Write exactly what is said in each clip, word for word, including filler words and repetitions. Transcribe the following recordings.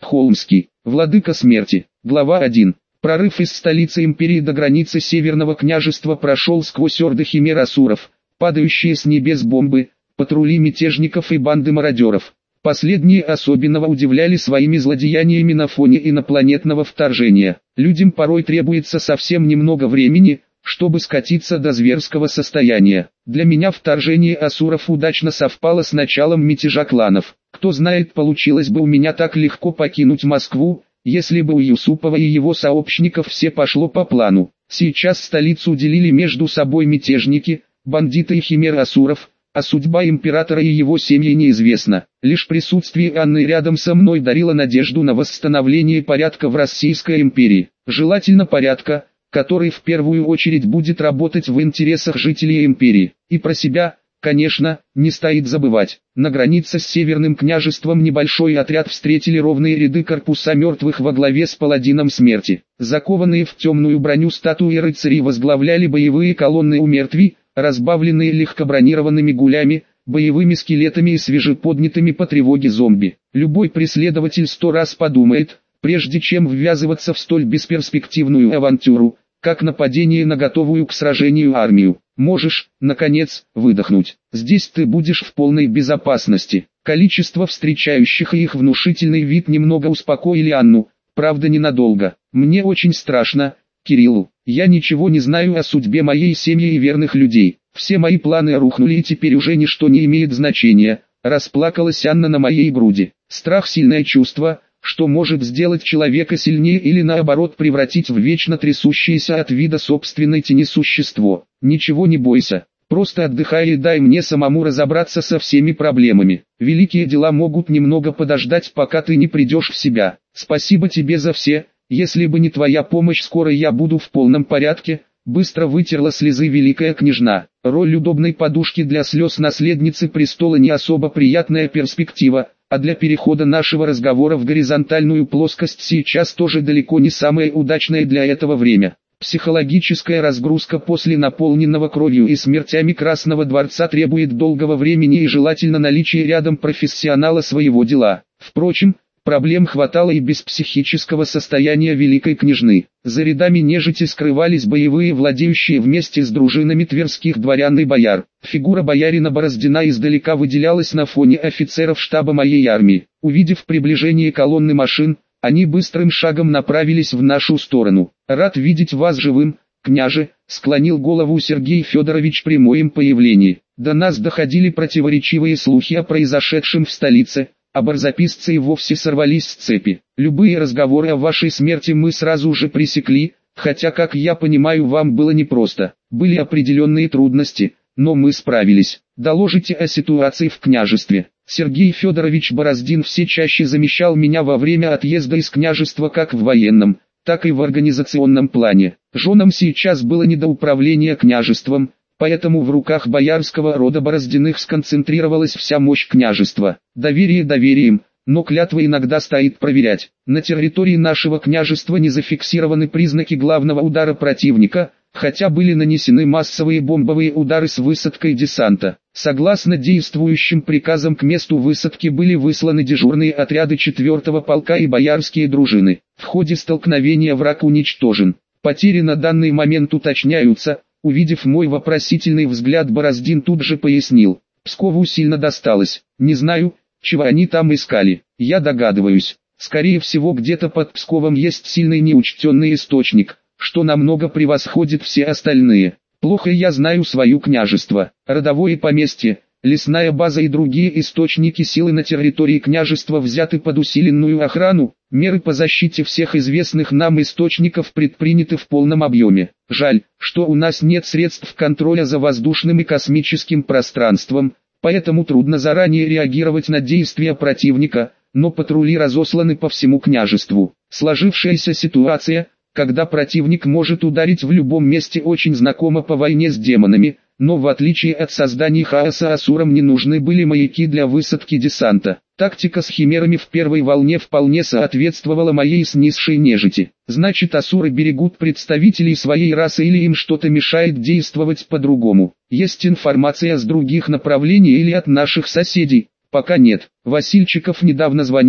Холмский, Владыка смерти. Глава один. Прорыв из столицы империи до границы Северного княжества прошел сквозь орды химер асуров, падающие с небес бомбы, патрули мятежников и банды мародеров. Последние особенно удивляли своими злодеяниями на фоне инопланетного вторжения. Людям порой требуется совсем немного времени, чтобы скатиться до зверского состояния. Для меня вторжение асуров удачно совпало с началом мятежа кланов. Кто знает, получилось бы у меня так легко покинуть Москву, если бы у Юсупова и его сообщников все пошло по плану. Сейчас столицу делили между собой мятежники, бандиты и химеры асуров, а судьба императора и его семьи неизвестна. Лишь присутствие Анны рядом со мной дарило надежду на восстановление порядка в Российской империи. Желательно порядка, который в первую очередь будет работать в интересах жителей империи. И про себя, конечно, не стоит забывать. На границе с Северным княжеством небольшой отряд встретили ровные ряды корпуса мертвых во главе с паладином смерти. Закованные в темную броню статуи рыцарей возглавляли боевые колонны у мертвей, разбавленные легкобронированными гулями, боевыми скелетами и свежеподнятыми по тревоге зомби. Любой преследователь сто раз подумает, прежде чем ввязываться в столь бесперспективную авантюру, как нападение на готовую к сражению армию. Можешь, наконец, выдохнуть. Здесь ты будешь в полной безопасности. Количество встречающих и их внушительный вид немного успокоили Анну, правда ненадолго. Мне очень страшно, Кириллу. Я ничего не знаю о судьбе моей семьи и верных людей. Все мои планы рухнули и теперь уже ничто не имеет значения. Расплакалась Анна на моей груди. Страх — сильное чувство, что может сделать человека сильнее или наоборот превратить в вечно трясущееся от вида собственной тени существо. Ничего не бойся, просто отдыхай и дай мне самому разобраться со всеми проблемами. Великие дела могут немного подождать, пока ты не придешь в себя. Спасибо тебе за все, если бы не твоя помощь, скоро я буду в полном порядке. Быстро вытерла слезы великая княжна. Роль удобной подушки для слез наследницы престола не особо приятная перспектива, а для перехода нашего разговора в горизонтальную плоскость сейчас тоже далеко не самое удачное для этого время. Психологическая разгрузка после наполненного кровью и смертями Красного дворца требует долгого времени и желательно наличия рядом профессионала своего дела. Впрочем, проблем хватало и без психического состояния великой княжны. За рядами нежити скрывались боевые владеющие вместе с дружинами тверских дворян и бояр. Фигура боярина Бороздина издалека выделялась на фоне офицеров штаба моей армии. Увидев приближение колонны машин, они быстрым шагом направились в нашу сторону. «Рад видеть вас живым, княже», — склонил голову Сергей Федорович при моем появлении. До нас доходили противоречивые слухи о произошедшем в столице, а барзаписцы и вовсе сорвались с цепи. Любые разговоры о вашей смерти мы сразу же пресекли, хотя, как я понимаю, вам было непросто. Были определенные трудности, но мы справились. Доложите о ситуации в княжестве. Сергей Федорович Бороздин все чаще замещал меня во время отъезда из княжества как в военном, так и в организационном плане. Женам сейчас было не до управления княжеством, поэтому в руках боярского рода Бороздиных сконцентрировалась вся мощь княжества. Доверие доверием, но клятва иногда стоит проверять. На территории нашего княжества не зафиксированы признаки главного удара противника, хотя были нанесены массовые бомбовые удары с высадкой десанта. Согласно действующим приказам, к месту высадки были высланы дежурные отряды четвёртого полка и боярские дружины. В ходе столкновения враг уничтожен. Потери на данный момент уточняются. Увидев мой вопросительный взгляд, Бороздин тут же пояснил: Пскову сильно досталось. Не знаю, чего они там искали. Я догадываюсь. Скорее всего, где-то под Псковом есть сильный неучтенный источник, что намного превосходит все остальные. Плохо я знаю свое княжество. Родовое поместье, лесная база и другие источники силы на территории княжества взяты под усиленную охрану. Меры по защите всех известных нам источников предприняты в полном объеме. Жаль, что у нас нет средств контроля за воздушным и космическим пространством, поэтому трудно заранее реагировать на действия противника, но патрули разосланы по всему княжеству. Сложившаяся ситуация, когда противник может ударить в любом месте, очень знакома по войне с демонами, но в отличие от созданий хаоса асурам не нужны были маяки для высадки десанта. Тактика с химерами в первой волне вполне соответствовала моей с низшей нежити. Значит, асуры берегут представителей своей расы или им что-то мешает действовать по-другому. Есть информация с других направлений или от наших соседей? Пока нет. Васильчиков недавно звонил,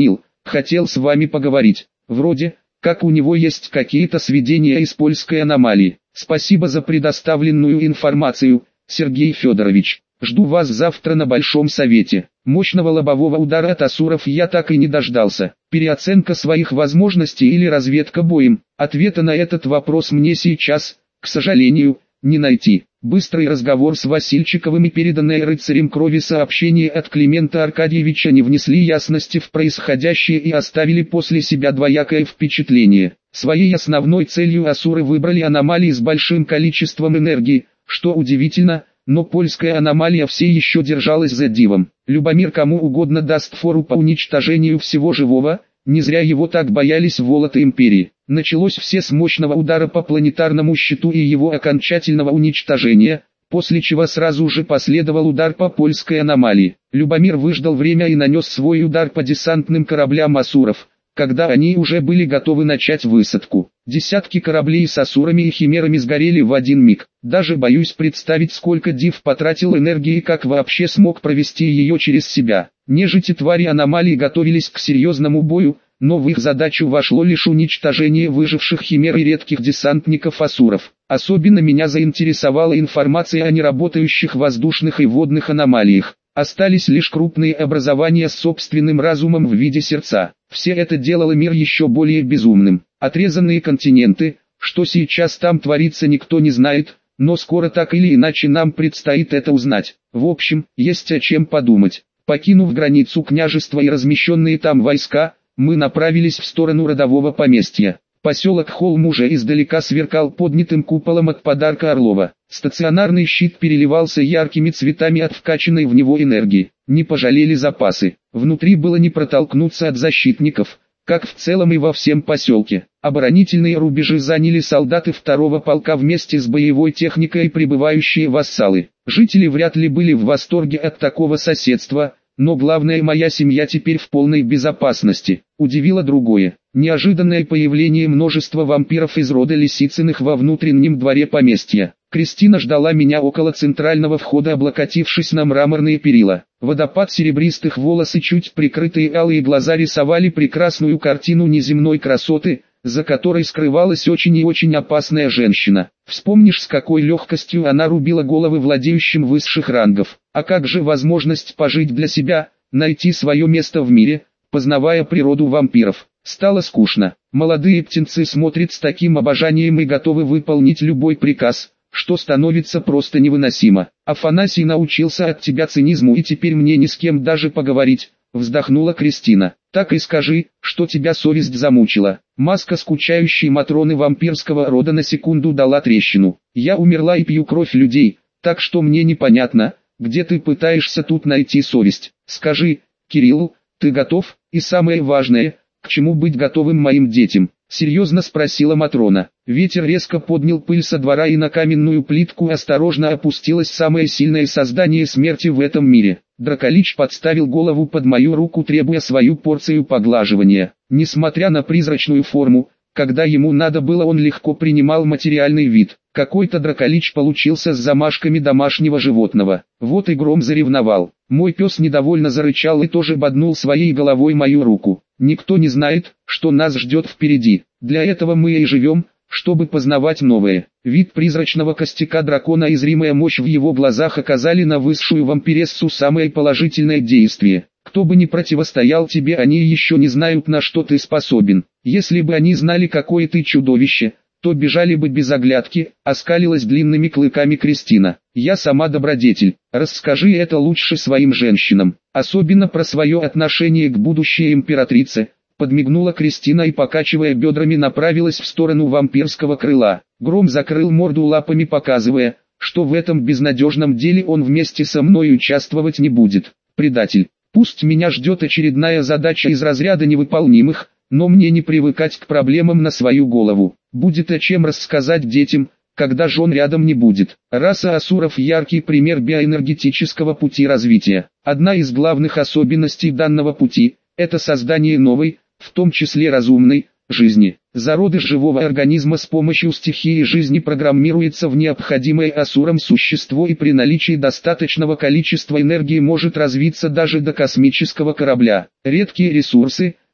хотел с вами поговорить. Вроде, как у него есть какие-то сведения из польской аномалии. Спасибо за предоставленную информацию, Сергей Федорович. Жду вас завтра на Большом Совете. Мощного лобового удара от асуров я так и не дождался. Переоценка своих возможностей или разведка боем? Ответа на этот вопрос мне сейчас, к сожалению, не найти. Быстрый разговор с Васильчиковым и переданное рыцарем крови сообщение от Климента Аркадьевича не внесли ясности в происходящее и оставили после себя двоякое впечатление. Своей основной целью асуры выбрали аномалии с большим количеством энергии, что удивительно, но польская аномалия все еще держалась за дивом. Любомир кому угодно даст фору по уничтожению всего живого, не зря его так боялись волоты империи. Началось все с мощного удара по планетарному щиту и его окончательного уничтожения, после чего сразу же последовал удар по польской аномалии. Любомир выждал время и нанес свой удар по десантным кораблям асуров, когда они уже были готовы начать высадку. Десятки кораблей с асурами и химерами сгорели в один миг. Даже боюсь представить, сколько Див потратил энергии и как вообще смог провести ее через себя. Нежити твари аномалии готовились к серьезному бою, но в их задачу вошло лишь уничтожение выживших химер и редких десантников асуров. Особенно меня заинтересовала информация о неработающих воздушных и водных аномалиях. Остались лишь крупные образования с собственным разумом в виде сердца. Все это делало мир еще более безумным. Отрезанные континенты, что сейчас там творится, никто не знает, но скоро так или иначе нам предстоит это узнать. В общем, есть о чем подумать. Покинув границу княжества и размещенные там войска, мы направились в сторону родового поместья. Поселок Холм уже издалека сверкал поднятым куполом от подарка Орлова. Стационарный щит переливался яркими цветами от вкачанной в него энергии. Не пожалели запасы. Внутри было не протолкнуться от защитников, как в целом и во всем поселке. Оборонительные рубежи заняли солдаты второго полка вместе с боевой техникой и прибывающие вассалы. Жители вряд ли были в восторге от такого соседства, но главное, моя семья теперь в полной безопасности. Удивило другое. Неожиданное появление множества вампиров из рода Лисицыных во внутреннем дворе поместья. Кристина ждала меня около центрального входа, облокотившись на мраморные перила. Водопад серебристых волос и чуть прикрытые алые глаза рисовали прекрасную картину неземной красоты, за которой скрывалась очень и очень опасная женщина. Вспомнишь, с какой легкостью она рубила головы владеющим высших рангов. А как же возможность пожить для себя, найти свое место в мире, познавая природу вампиров? Стало скучно. Молодые птенцы смотрят с таким обожанием и готовы выполнить любой приказ, что становится просто невыносимо. Афанасий научился от тебя цинизму, и теперь мне ни с кем даже поговорить, вздохнула Кристина. Так и скажи, что тебя совесть замучила. Маска скучающей Матроны вампирского рода на секунду дала трещину. Я умерла и пью кровь людей, так что мне непонятно, где ты пытаешься тут найти совесть. Скажи, Кирилл, ты готов? И самое важное, к чему быть готовым моим детям? Серьезно спросила Матрона. Ветер резко поднял пыль со двора, и на каменную плитку осторожно опустилось самое сильное создание смерти в этом мире. Драколич подставил голову под мою руку, требуя свою порцию поглаживания. Несмотря на призрачную форму, когда ему надо было, он легко принимал материальный вид. Какой-то драколич получился с замашками домашнего животного. Вот и Гром заревновал. Мой пес недовольно зарычал и тоже боднул своей головой мою руку. Никто не знает, что нас ждет впереди. Для этого мы и живем, чтобы познавать новое. Вид призрачного костяка дракона и зримая мощь в его глазах оказали на высшую вампирессу самое положительное действие. Кто бы ни противостоял тебе, они еще не знают, на что ты способен. Если бы они знали, какое ты чудовище, то бежали бы без оглядки, оскалилась длинными клыками Кристина. Я сама добродетель. Расскажи это лучше своим женщинам, особенно про свое отношение к будущей императрице. Подмигнула Кристина и, покачивая бедрами, направилась в сторону вампирского крыла. Гром закрыл морду лапами, показывая, что в этом безнадежном деле он вместе со мной участвовать не будет. Предатель. Пусть меня ждет очередная задача из разряда невыполнимых, но мне не привыкать к проблемам на свою голову. Будет о чем рассказать детям, когда жен рядом не будет. Раса асуров — яркий пример биоэнергетического пути развития. Одна из главных особенностей данного пути – это создание новой, в том числе разумной, жизни. Зародыш живого организма с помощью стихии жизни программируется в необходимое асурам существо, и при наличии достаточного количества энергии может развиться даже до космического корабля. Редкие ресурсы,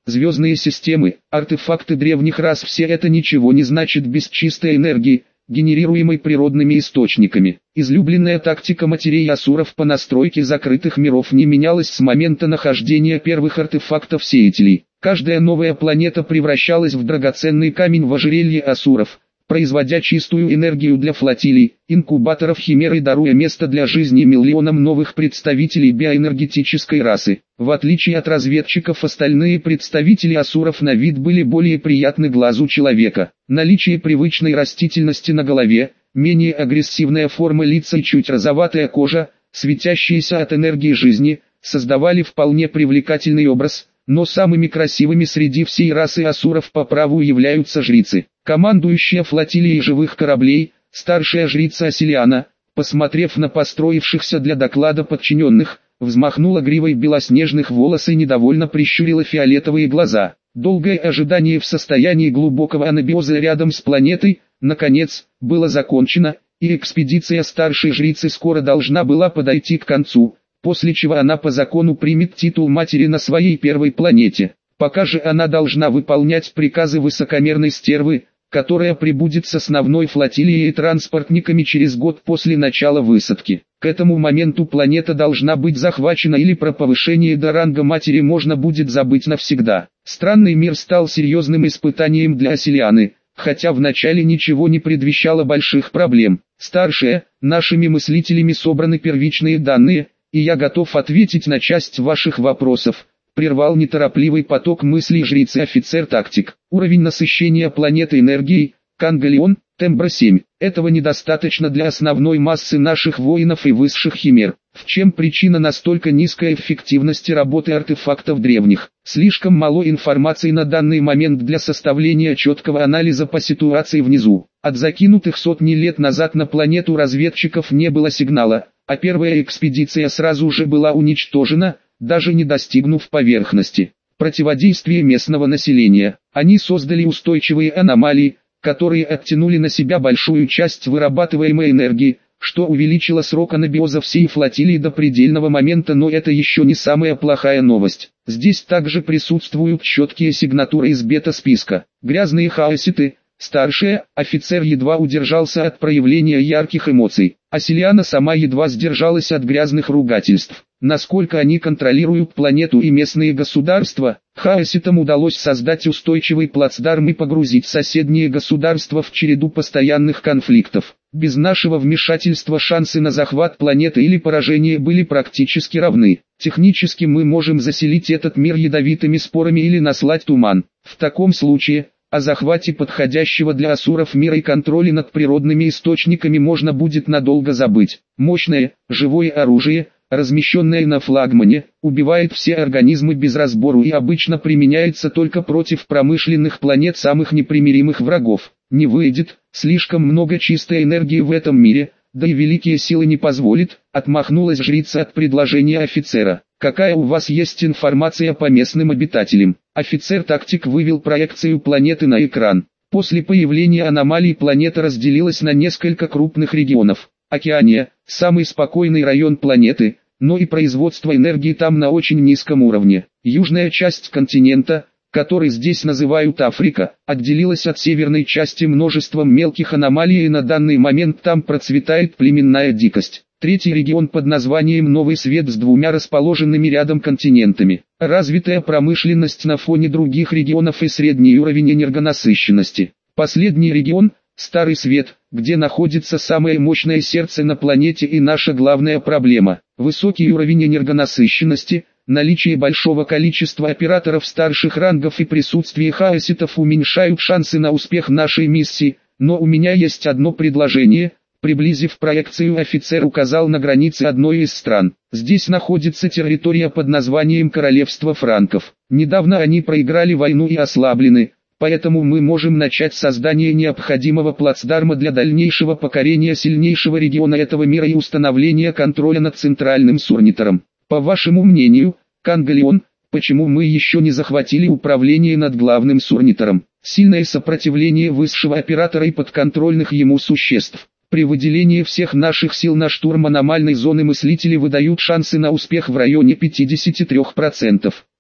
звездные системы, артефакты древних рас — все это ничего не значит без чистой энергии, генерируемой природными источниками. Излюбленная тактика матерей асуров по настройке закрытых миров не менялась с момента нахождения первых артефактов-сеятелей. Каждая новая планета превращалась в драгоценный камень в ожерелье асуров, производя чистую энергию для флотилий, инкубаторов химеры, даруя место для жизни миллионам новых представителей биоэнергетической расы. В отличие от разведчиков, остальные представители асуров на вид были более приятны глазу человека. Наличие привычной растительности на голове, менее агрессивная форма лица и чуть розоватая кожа, светящиеся от энергии жизни, создавали вполне привлекательный образ. Но самыми красивыми среди всей расы асуров по праву являются жрицы. Командующая флотилией живых кораблей, старшая жрица Асилиана, посмотрев на построившихся для доклада подчиненных, взмахнула гривой белоснежных волос и недовольно прищурила фиолетовые глаза. Долгое ожидание в состоянии глубокого анабиоза рядом с планетой, наконец, было закончено, и экспедиция старшей жрицы скоро должна была подойти к концу, после чего она по закону примет титул матери на своей первой планете. Пока же она должна выполнять приказы высокомерной стервы, которая прибудет с основной флотилией и транспортниками через год после начала высадки. К этому моменту планета должна быть захвачена, или про повышение до ранга матери можно будет забыть навсегда. Странный мир стал серьезным испытанием для Асилианы, хотя вначале ничего не предвещало больших проблем. Старшая, нашими мыслителями собраны первичные данные, и я готов ответить на часть ваших вопросов, прервал неторопливый поток мыслей жрицы-офицер-тактик. Уровень насыщения планеты энергией, Кангалеон, Тембра семь. Этого недостаточно для основной массы наших воинов и высших химер. В чем причина настолько низкой эффективности работы артефактов древних? Слишком мало информации на данный момент для составления четкого анализа по ситуации внизу. От закинутых сотни лет назад на планету разведчиков не было сигнала, а первая экспедиция сразу же была уничтожена, даже не достигнув поверхности. Противодействие местного населения. Они создали устойчивые аномалии, которые оттянули на себя большую часть вырабатываемой энергии, что увеличило срок анабиоза всей флотилии до предельного момента, но это еще не самая плохая новость. Здесь также присутствуют четкие сигнатуры из бета-списка. Грязные хаоситы. Старшая, офицер едва удержался от проявления ярких эмоций. Асилиана сама едва сдержалась от грязных ругательств. Насколько они контролируют планету и местные государства, хаоситам удалось создать устойчивый плацдарм и погрузить соседние государства в череду постоянных конфликтов. Без нашего вмешательства шансы на захват планеты или поражение были практически равны. Технически мы можем заселить этот мир ядовитыми спорами или наслать туман. В таком случае, о захвате подходящего для асуров мира и контроле над природными источниками можно будет надолго забыть. Мощное, живое оружие, размещенное на флагмане, убивает все организмы без разбору и обычно применяется только против промышленных планет самых непримиримых врагов. Не выйдет, слишком много чистой энергии в этом мире, да и великие силы не позволит, отмахнулась жрица от предложения офицера. Какая у вас есть информация по местным обитателям? Офицер-тактик вывел проекцию планеты на экран. После появления аномалий планета разделилась на несколько крупных регионов. Океания – самый спокойный район планеты, но и производство энергии там на очень низком уровне. Южная часть континента, который здесь называют Африка, отделилась от северной части множеством мелких аномалий, и на данный момент там процветает племенная дикость. Третий регион под названием Новый Свет с двумя расположенными рядом континентами. Развитая промышленность на фоне других регионов и средний уровень энергонасыщенности. Последний регион – Старый Свет, где находится самое мощное сердце на планете и наша главная проблема. Высокий уровень энергонасыщенности, наличие большого количества операторов старших рангов и присутствие хаоситов уменьшают шансы на успех нашей миссии, но у меня есть одно предложение. Приблизив проекцию, офицер указал на границы одной из стран. Здесь находится территория под названием Королевство Франков. Недавно они проиграли войну и ослаблены, поэтому мы можем начать создание необходимого плацдарма для дальнейшего покорения сильнейшего региона этого мира и установления контроля над центральным Сурнитором. По вашему мнению, Кангалеон, почему мы еще не захватили управление над главным Сурнитором? Сильное сопротивление высшего оператора и подконтрольных ему существ. При выделении всех наших сил на штурм аномальной зоны мыслители выдают шансы на успех в районе пятидесяти трёх процентов.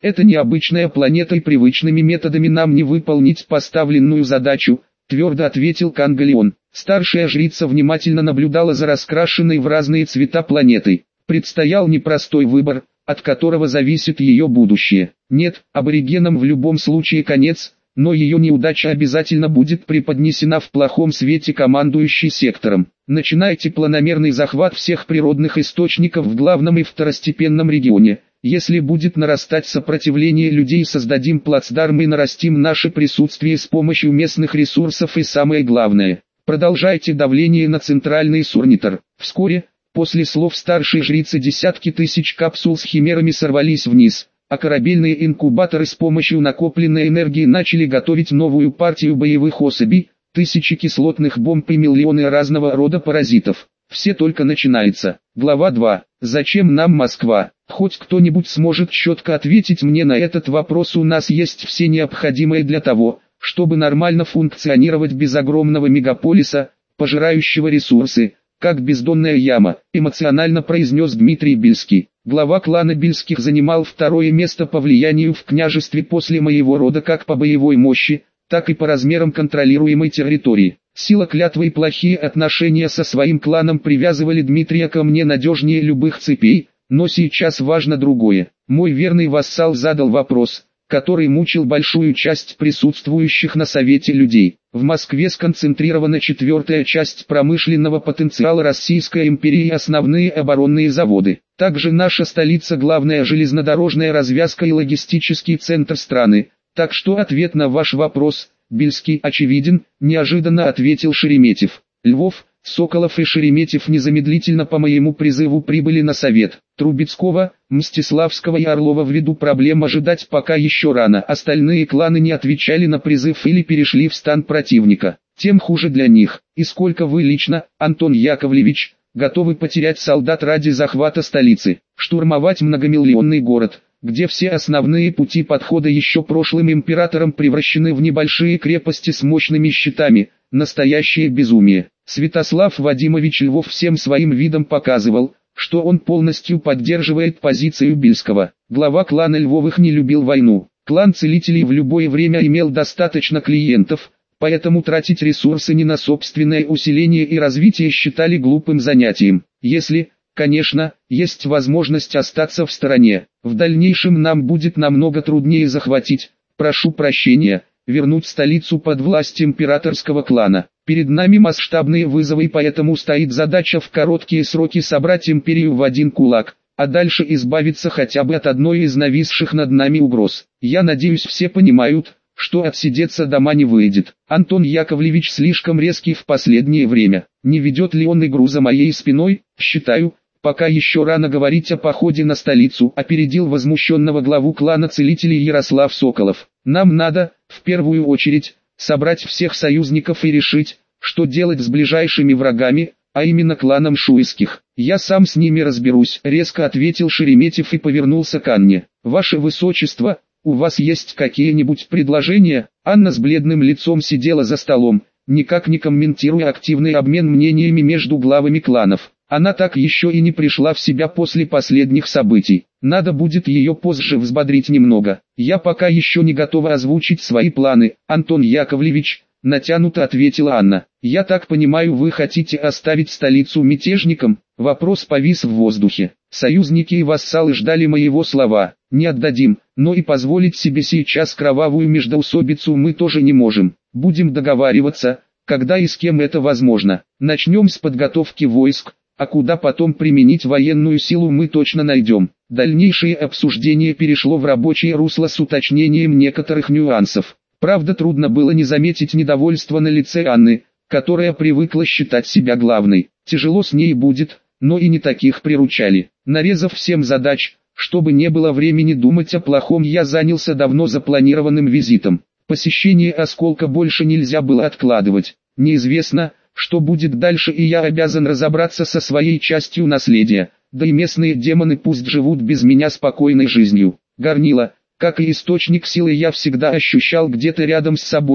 Это необычная планета, и привычными методами нам не выполнить поставленную задачу, твердо ответил Кангалеон. Старшая жрица внимательно наблюдала за раскрашенной в разные цвета планетой. Предстоял непростой выбор, от которого зависит ее будущее. Нет, аборигенам в любом случае конец, но ее неудача обязательно будет преподнесена в плохом свете командующей сектором. Начинайте планомерный захват всех природных источников в главном и второстепенном регионе. Если будет нарастать сопротивление людей, создадим плацдарм и нарастим наше присутствие с помощью местных ресурсов, и самое главное, продолжайте давление на центральный Сурнитор. Вскоре, после слов старшей жрицы, десятки тысяч капсул с химерами сорвались вниз, а корабельные инкубаторы с помощью накопленной энергии начали готовить новую партию боевых особей, тысячи кислотных бомб и миллионы разного рода паразитов. Все только начинается. Глава два. Зачем нам Москва? Хоть кто-нибудь сможет четко ответить мне на этот вопрос? У нас есть все необходимое для того, чтобы нормально функционировать без огромного мегаполиса, пожирающего ресурсы, как бездонная яма, эмоционально произнес Дмитрий Бельский. Глава клана Бельских занимал второе место по влиянию в княжестве после моего рода как по боевой мощи, так и по размерам контролируемой территории. Сила клятвы и плохие отношения со своим кланом привязывали Дмитрия ко мне надежнее любых цепей, но сейчас важно другое. Мой верный вассал задал вопрос, который мучил большую часть присутствующих на совете людей. В Москве сконцентрирована четвертая часть промышленного потенциала Российской империи и основные оборонные заводы. Также наша столица — главная железнодорожная развязка и логистический центр страны. Так что ответ на ваш вопрос, Бельский, очевиден, неожиданно ответил Шереметьев. Львов, Соколов и Шереметьев незамедлительно по моему призыву прибыли на совет. Трубецкого, Мстиславского и Орлова ввиду проблем ожидать пока еще рано. Остальные кланы не отвечали на призыв или перешли в стан противника. Тем хуже для них. И сколько вы лично, Антон Яковлевич, готовы потерять солдат ради захвата столицы, штурмовать многомиллионный город, где все основные пути подхода еще прошлым императором превращены в небольшие крепости с мощными щитами? Настоящее безумие. Святослав Вадимович Львов всем своим видом показывал, что он полностью поддерживает позицию Бельского. Глава клана Львовых не любил войну. Клан Целителей в любое время имел достаточно клиентов, поэтому тратить ресурсы не на собственное усиление и развитие считали глупым занятием. Если, конечно, есть возможность остаться в стороне. В дальнейшем нам будет намного труднее захватить, прошу прощения, вернуть столицу под власть императорского клана. Перед нами масштабные вызовы, и поэтому стоит задача в короткие сроки собрать империю в один кулак, а дальше избавиться хотя бы от одной из нависших над нами угроз. Я надеюсь, все понимают, что отсидеться дома не выйдет. Антон Яковлевич слишком резкий в последнее время. Не ведет ли он игру за моей спиной? Считаю, пока еще рано говорить о походе на столицу, опередил возмущенного главу клана Целителей Ярослав Соколов. Нам надо, в первую очередь, собрать всех союзников и решить, что делать с ближайшими врагами, а именно кланом Шуйских. Я сам с ними разберусь, резко ответил Шереметьев и повернулся к Анне. Ваше Высочество, у вас есть какие-нибудь предложения? Анна с бледным лицом сидела за столом, никак не комментируя активный обмен мнениями между главами кланов. Она так еще и не пришла в себя после последних событий. Надо будет ее позже взбодрить немного. Я пока еще не готова озвучить свои планы, Антон Яковлевич, натянуто ответила Анна. Я так понимаю, вы хотите оставить столицу мятежникам? Вопрос повис в воздухе. Союзники и вассалы ждали моего слова. Не отдадим, но и позволить себе сейчас кровавую междоусобицу мы тоже не можем. Будем договариваться, когда и с кем это возможно. Начнем с подготовки войск, а куда потом применить военную силу мы точно найдем. Дальнейшее обсуждение перешло в рабочее русло с уточнением некоторых нюансов. Правда, трудно было не заметить недовольство на лице Анны, которая привыкла считать себя главной. Тяжело с ней будет, но и не таких приручали. Нарезав всем задач, чтобы не было времени думать о плохом, я занялся давно запланированным визитом. Посещение Осколка больше нельзя было откладывать. Неизвестно, что будет дальше, и я обязан разобраться со своей частью наследия. Да и местные демоны пусть живут без меня спокойной жизнью. Горнило, как и источник силы, я всегда ощущал где-то рядом с собой,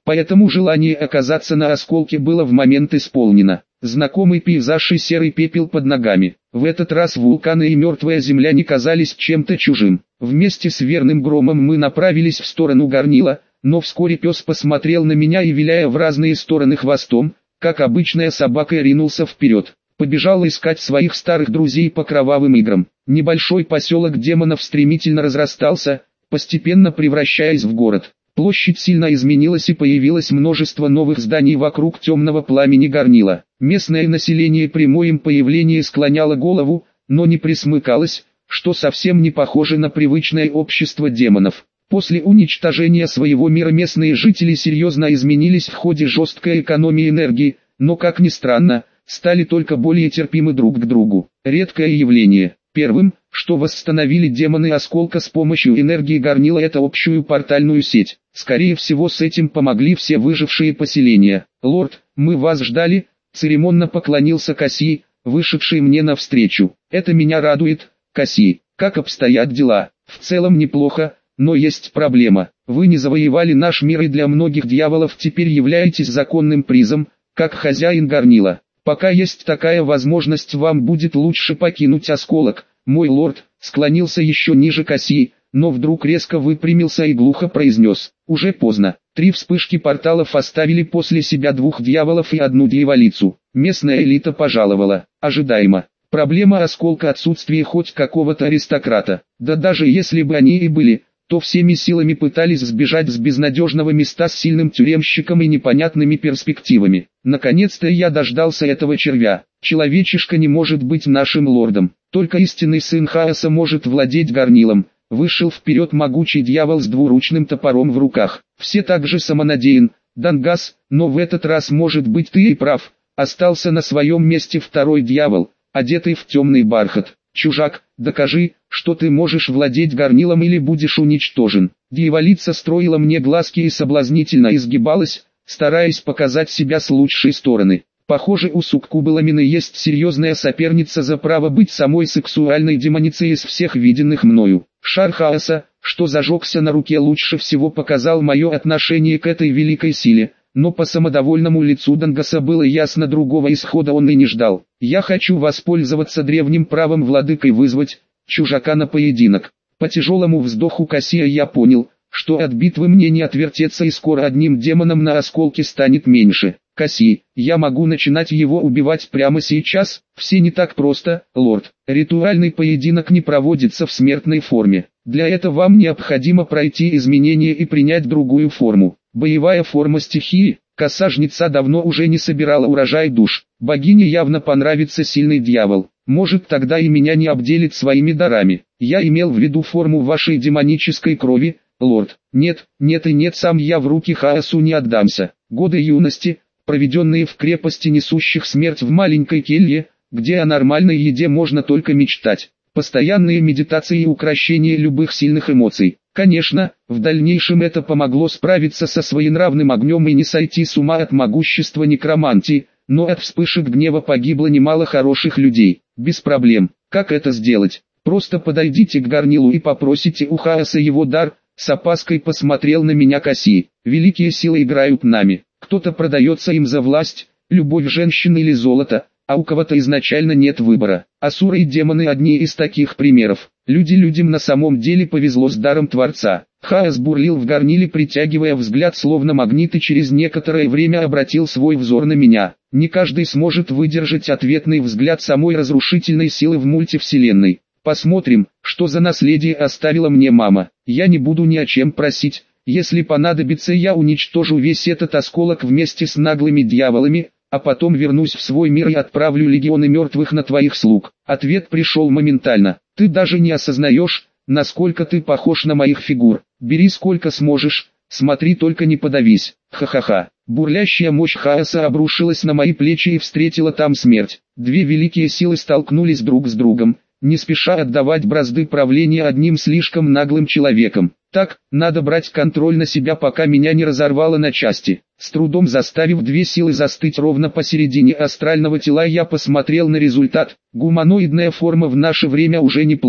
Поэтому желание оказаться на осколке было в момент исполнено. Знакомый пейзаж и серый пепел под ногами. В этот раз вулканы и мертвая земля не казались чем-то чужим. Вместе с верным Громом мы направились в сторону горнила, но вскоре пес посмотрел на меня и, виляя в разные стороны хвостом, как обычная собака, ринулся вперед. Побежал искать своих старых друзей по кровавым играм. Небольшой поселок демонов стремительно разрастался, постепенно превращаясь в город. Площадь сильно изменилась и появилось множество новых зданий вокруг темного пламени горнила. Местное население при моем появлении склоняло голову, но не присмыкалось, что совсем не похоже на привычное общество демонов. После уничтожения своего мира местные жители серьезно изменились в ходе жесткой экономии энергии, но, как ни странно, стали только более терпимы друг к другу. Редкое явление. Первым, что восстановили демоны осколка с помощью энергии горнила, это общую портальную сеть. Скорее всего, с этим помогли все выжившие поселения. «Лорд, мы вас ждали», — церемонно поклонился Кассий, вышедший мне навстречу. «Это меня радует, Кассий. Как обстоят дела?» «В целом неплохо, но есть проблема. Вы не завоевали наш мир и для многих дьяволов теперь являетесь законным призом, как хозяин горнила. Пока есть такая возможность, вам будет лучше покинуть осколок, мой лорд», — склонился еще ниже Кассий, но вдруг резко выпрямился и глухо произнес: «Уже поздно». Три вспышки порталов оставили после себя двух дьяволов и одну дьяволицу. Местная элита пожаловала. Ожидаемо. Проблема осколка — отсутствие хоть какого-то аристократа. Да даже если бы они и были, то всеми силами пытались сбежать с безнадежного места с сильным тюремщиком и непонятными перспективами. Наконец-то я дождался этого червя. Человечишка не может быть нашим лордом. Только истинный сын хаоса может владеть горнилом. Вышел вперед могучий дьявол с двуручным топором в руках. Все так же самонадеян, Дангас, но в этот раз, может быть, ты и прав. Остался на своем месте второй дьявол, одетый в темный бархат. «Чужак, докажи, что ты можешь владеть горнилом, или будешь уничтожен». Дьяволица строила мне глазки и соблазнительно изгибалась, стараясь показать себя с лучшей стороны. Похоже, у суккубы Ламины есть серьезная соперница за право быть самой сексуальной демоницей из всех виденных мною. Шар хаоса, что зажегся на руке, лучше всего показал мое отношение к этой великой силе, но по самодовольному лицу Дангаса было ясно, другого исхода он и не ждал. «Я хочу воспользоваться древним правом владыкой вызвать чужака на поединок». По тяжелому вздоху Кассия я понял, что от битвы мне не отвертеться, и скоро одним демоном на осколке станет меньше. «Кассий, я могу начинать его убивать прямо сейчас?» «Все не так просто, лорд. Ритуальный поединок не проводится в смертной форме. Для этого вам необходимо пройти изменения и принять другую форму. Боевая форма стихии». Коса-жнеца давно уже не собирала урожай душ. Богине явно понравится сильный дьявол. Может, тогда и меня не обделит своими дарами. Я имел в виду форму вашей демонической крови, лорд. Нет, нет и нет, сам я в руки хаосу не отдамся. Годы юности, проведенные в крепости несущих смерть в маленькой келье, где о нормальной еде можно только мечтать. Постоянные медитации и укрощение любых сильных эмоций. Конечно, в дальнейшем это помогло справиться со своенравным огнем и не сойти с ума от могущества некромантии, но от вспышек гнева погибло немало хороших людей. Без проблем. Как это сделать? Просто подойдите к горнилу и попросите у хаоса его дар. С опаской посмотрел на меня Кассий. Великие силы играют нами. Кто-то продается им за власть, любовь женщины или золото, а у кого-то изначально нет выбора. Асуры и демоны одни из таких примеров. Люди людям на самом деле повезло с даром Творца. Хаос бурлил в горниле, притягивая взгляд словно магнит, и через некоторое время обратил свой взор на меня. Не каждый сможет выдержать ответный взгляд самой разрушительной силы в мультивселенной. Посмотрим, что за наследие оставила мне мама. Я не буду ни о чем просить. Если понадобится, я уничтожу весь этот осколок вместе с наглыми дьяволами, а потом вернусь в свой мир и отправлю легионы мертвых на твоих слуг. Ответ пришел моментально. Ты даже не осознаешь, насколько ты похож на моих фигур. Бери сколько сможешь, смотри, только не подавись. Ха-ха-ха. Бурлящая мощь хаоса обрушилась на мои плечи и встретила там смерть. Две великие силы столкнулись друг с другом, не спеша отдавать бразды правления одним слишком наглым человеком. Так, надо брать контроль на себя, пока меня не разорвало на части. С трудом заставив две силы застыть ровно посередине астрального тела, я посмотрел на результат. Гуманоидная форма в наше время уже неплохо.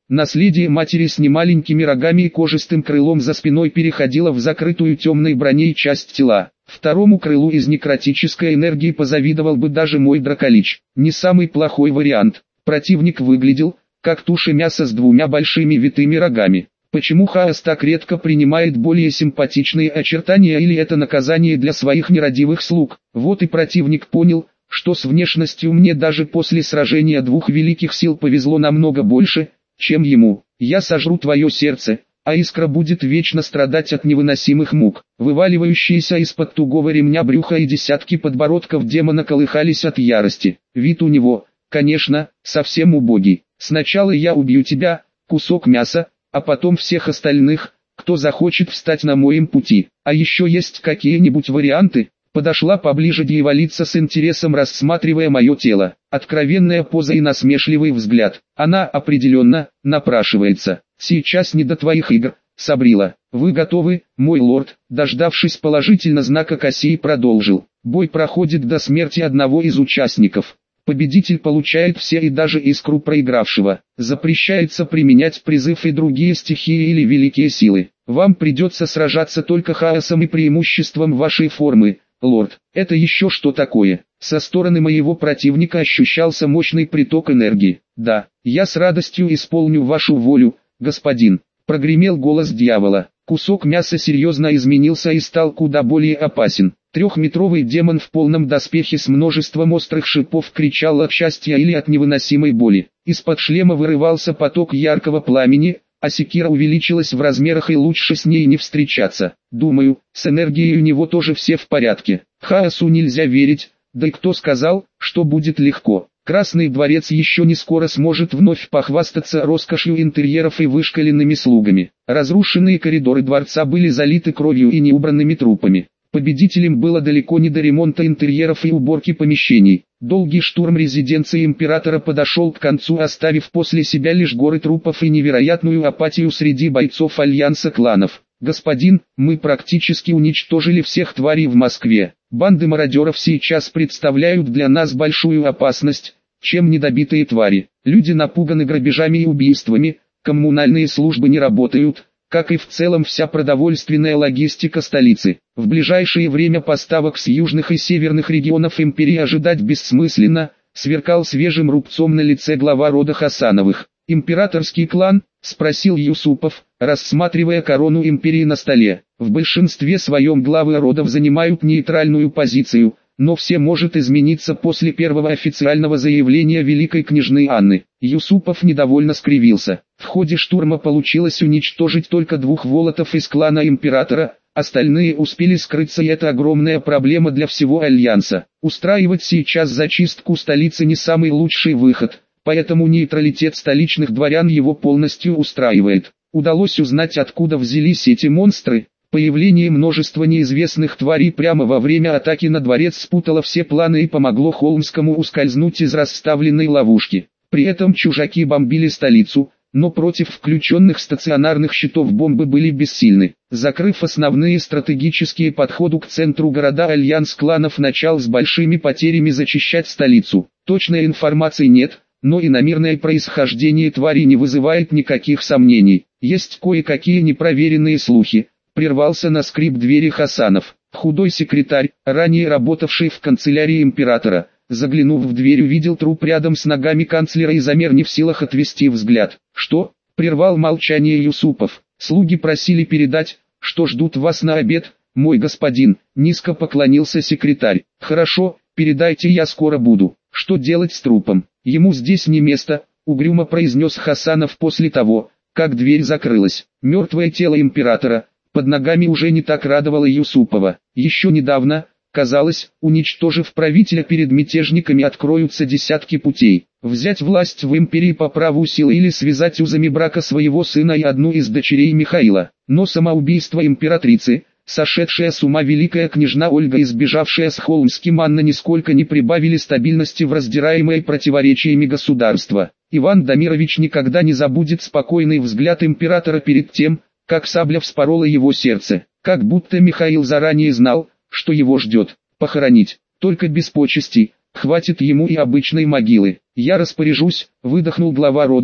Наследие матери с немаленькими рогами и кожистым крылом за спиной переходило в закрытую темной броней часть тела. Второму крылу из некротической энергии позавидовал бы даже мой драколич. Не самый плохой вариант. Противник выглядел, как туша мяса с двумя большими витыми рогами. Почему Хаос так редко принимает более симпатичные очертания, или это наказание для своих нерадивых слуг? Вот и противник понял, что с внешностью мне даже после сражения двух великих сил повезло намного больше, чем ему. Я сожру твое сердце, а искра будет вечно страдать от невыносимых мук. Вываливающиеся из-под тугого ремня брюха и десятки подбородков демона колыхались от ярости. Вид у него, конечно, совсем убогий. Сначала я убью тебя, кусок мяса, а потом всех остальных, кто захочет встать на моем пути. А еще есть какие-нибудь варианты? Подошла поближе дьяволица с интересом, рассматривая мое тело. Откровенная поза и насмешливый взгляд. Она определенно напрашивается. Сейчас не до твоих игр, Сабрила. Вы готовы, мой лорд? Дождавшись положительно знака, Кассий продолжил. Бой проходит до смерти одного из участников. Победитель получает все и даже искру проигравшего. Запрещается применять призыв и другие стихии или великие силы. Вам придется сражаться только хаосом и преимуществом вашей формы, лорд. Это еще что такое? Со стороны моего противника ощущался мощный приток энергии. Да, я с радостью исполню вашу волю, господин. Прогремел голос дьявола. Кусок мяса серьезно изменился и стал куда более опасен. Трехметровый демон в полном доспехе с множеством острых шипов кричал от счастья или от невыносимой боли. Из-под шлема вырывался поток яркого пламени, а секира увеличилась в размерах, и лучше с ней не встречаться. Думаю, с энергией у него тоже все в порядке. Хаосу нельзя верить, да и кто сказал, что будет легко. Красный дворец еще не скоро сможет вновь похвастаться роскошью интерьеров и вышкаленными слугами. Разрушенные коридоры дворца были залиты кровью и неубранными трупами. Победителям было далеко не до ремонта интерьеров и уборки помещений. Долгий штурм резиденции императора подошел к концу, оставив после себя лишь горы трупов и невероятную апатию среди бойцов альянса кланов. «Господин, мы практически уничтожили всех тварей в Москве. Банды мародеров сейчас представляют для нас большую опасность, чем недобитые твари. Люди напуганы грабежами и убийствами, коммунальные службы не работают, как и в целом вся продовольственная логистика столицы. В ближайшее время поставок с южных и северных регионов империи ожидать бессмысленно», сверкал свежим рубцом на лице глава рода Хасановых. «Императорский клан?» — спросил Юсупов, рассматривая корону империи на столе. «В большинстве своем главы родов занимают нейтральную позицию, но все может измениться после первого официального заявления великой княжны Анны». Юсупов недовольно скривился. В ходе штурма получилось уничтожить только двух волотов из клана императора, остальные успели скрыться, и это огромная проблема для всего альянса. Устраивать сейчас зачистку столицы не самый лучший выход, поэтому нейтралитет столичных дворян его полностью устраивает. Удалось узнать, откуда взялись эти монстры. Появление множества неизвестных тварей прямо во время атаки на дворец спутало все планы и помогло Холмскому ускользнуть из расставленной ловушки. При этом чужаки бомбили столицу, но против включенных стационарных щитов бомбы были бессильны. Закрыв основные стратегические подходы к центру города, альянс кланов начал с большими потерями зачищать столицу. Точной информации нет, но иномирное происхождение твари не вызывает никаких сомнений. Есть кое-какие непроверенные слухи. Прервался на скрип двери Хасанов. Худой секретарь, ранее работавший в канцелярии императора, заглянув в дверь, увидел труп рядом с ногами канцлера и замер, не в силах отвести взгляд. «Что?» — прервал молчание Юсупов. «Слуги просили передать, что ждут вас на обед, мой господин», — низко поклонился секретарь. «Хорошо, передайте, я скоро буду». «Что делать с трупом? Ему здесь не место», — угрюмо произнес Хасанов после того, как дверь закрылась. Мертвое тело императора под ногами уже не так радовало Юсупова. Еще недавно, казалось, уничтожив правителя, перед мятежниками откроются десятки путей. Взять власть в империи по праву силы или связать узами брака своего сына и одну из дочерей Михаила. Но самоубийство императрицы, сошедшая с ума великая княжна Ольга и сбежавшая с Холмским Анна нисколько не прибавили стабильности в раздираемое противоречиями государства. Иван Дамирович никогда не забудет спокойный взгляд императора перед тем, как сабля вспорола его сердце, как будто Михаил заранее знал, что его ждет. Похоронить, только без почестей, хватит ему и обычной могилы. «Я распоряжусь», — выдохнул глава рода,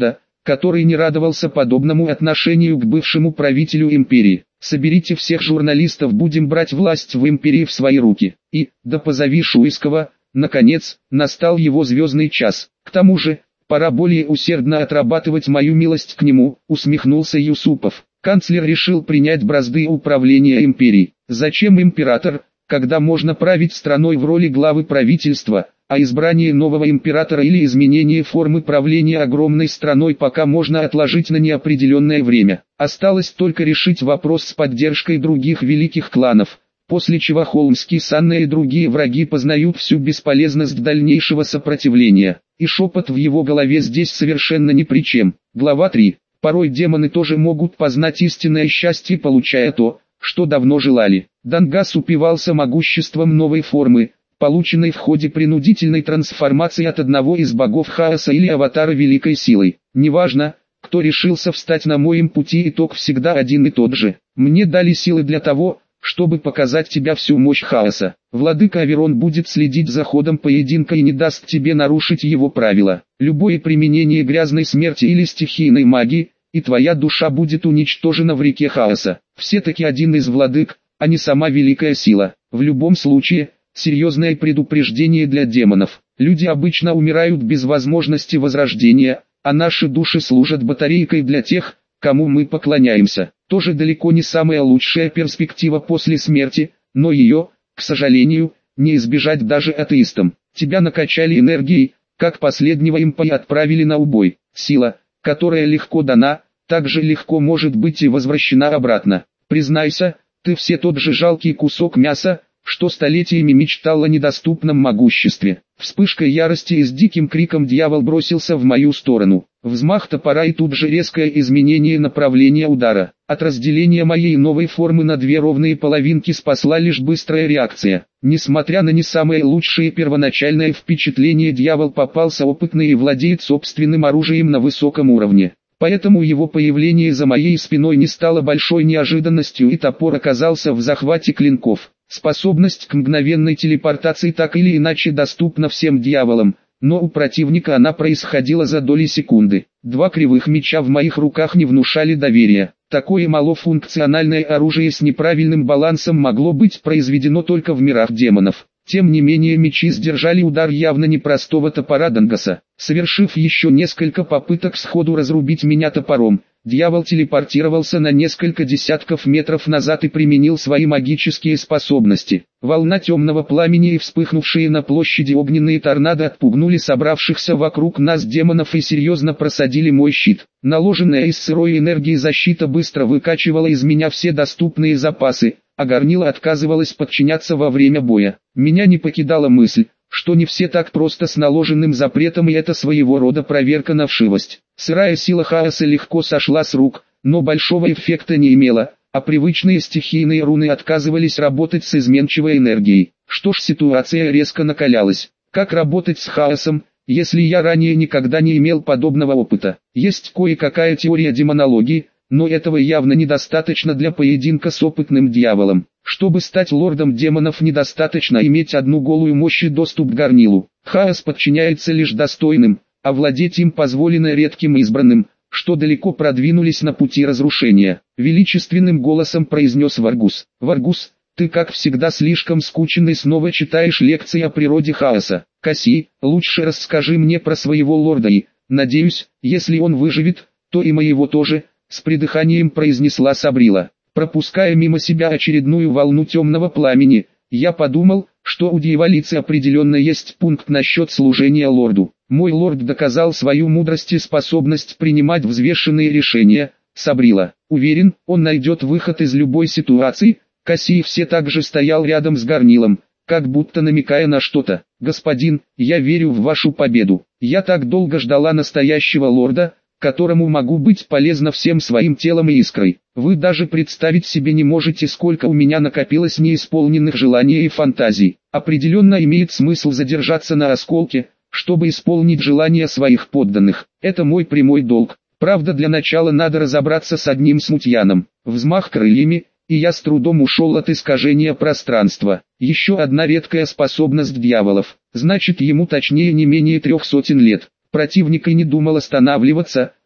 который не радовался подобному отношению к бывшему правителю империи. «Соберите всех журналистов, будем брать власть в империи в свои руки». И, да позови Шуйского, наконец, настал его звездный час. К тому же, пора более усердно отрабатывать мою милость к нему, усмехнулся Юсупов. Канцлер решил принять бразды управления империей. Зачем император, когда можно править страной в роли главы правительства, а избрание нового императора или изменение формы правления огромной страной пока можно отложить на неопределенное время. Осталось только решить вопрос с поддержкой других великих кланов, после чего Холмский с Анной и другие враги познают всю бесполезность дальнейшего сопротивления. И шепот в его голове здесь совершенно ни при чем. Глава три. Порой демоны тоже могут познать истинное счастье, получая то, что давно желали. Дангас упивался могуществом новой формы, полученной в ходе принудительной трансформации от одного из богов хаоса или аватара великой силой. Неважно, кто решился встать на моем пути, итог всегда один и тот же. Мне дали силы для того, чтобы показать тебе всю мощь хаоса. Владыка Аверон будет следить за ходом поединка и не даст тебе нарушить его правила. Любое применение грязной смерти или стихийной магии, и твоя душа будет уничтожена в реке хаоса. Все-таки один из владык, а не сама великая сила. В любом случае, серьезное предупреждение для демонов. Люди обычно умирают без возможности возрождения, а наши души служат батарейкой для тех, кому мы поклоняемся. Тоже далеко не самая лучшая перспектива после смерти, но ее, к сожалению, не избежать даже атеистам. Тебя накачали энергией, как последнего импа и отправили на убой. Сила, которая легко дана, также легко может быть и возвращена обратно. Признайся, ты все тот же жалкий кусок мяса, что столетиями мечтал о недоступном могуществе. Вспышкой ярости и с диким криком дьявол бросился в мою сторону. Взмах топора и тут же резкое изменение направления удара. От разделения моей новой формы на две ровные половинки спасла лишь быстрая реакция. Несмотря на не самые лучшие первоначальные впечатления, дьявол попался опытный и владеет собственным оружием на высоком уровне. Поэтому его появление за моей спиной не стало большой неожиданностью, и топор оказался в захвате клинков. Способность к мгновенной телепортации так или иначе доступна всем дьяволам, но у противника она происходила за доли секунды. Два кривых меча в моих руках не внушали доверия. Такое малофункциональное оружие с неправильным балансом могло быть произведено только в мирах демонов. Тем не менее мечи сдержали удар явно непростого топора Дангаса. Совершив еще несколько попыток сходу разрубить меня топором, дьявол телепортировался на несколько десятков метров назад и применил свои магические способности. Волна темного пламени и вспыхнувшие на площади огненные торнадо отпугнули собравшихся вокруг нас демонов и серьезно просадили мой щит. Наложенная из сырой энергии защита быстро выкачивала из меня все доступные запасы, а горнило отказывалось подчиняться во время боя. Меня не покидала мысль, что не все так просто с наложенным запретом, и это своего рода проверка на вшивость. Сырая сила хаоса легко сошла с рук, но большого эффекта не имела, а привычные стихийные руны отказывались работать с изменчивой энергией. Что ж, ситуация резко накалялась. Как работать с хаосом, если я ранее никогда не имел подобного опыта? Есть кое-какая теория демонологии, но этого явно недостаточно для поединка с опытным дьяволом. Чтобы стать лордом демонов, недостаточно иметь одну голую мощь и доступ к горнилу. Хаос подчиняется лишь достойным, а владеть им позволено редким избранным, что далеко продвинулись на пути разрушения. Величественным голосом произнес Варгус. «Варгус, ты как всегда слишком скучен и снова читаешь лекции о природе хаоса. Касси, лучше расскажи мне про своего лорда и, надеюсь, если он выживет, то и моего тоже», с придыханием произнесла Сабрила. Пропуская мимо себя очередную волну темного пламени, я подумал, что у дьяволицы определенно есть пункт насчет служения лорду. Мой лорд доказал свою мудрость и способность принимать взвешенные решения, Сабрила. Уверен, он найдет выход из любой ситуации. Касси все так же стоял рядом с горнилом, как будто намекая на что-то. «Господин, я верю в вашу победу. Я так долго ждала настоящего лорда, которому могу быть полезна всем своим телом и искрой. Вы даже представить себе не можете, сколько у меня накопилось неисполненных желаний и фантазий. Определенно имеет смысл задержаться на осколке, чтобы исполнить желания своих подданных. Это мой прямой долг. Правда, для начала надо разобраться с одним смутьяном». Взмах крыльями, и я с трудом ушел от искажения пространства. Еще одна редкая способность дьяволов. Значит, ему точнее не менее трех сотен лет. Противник и не думал останавливаться,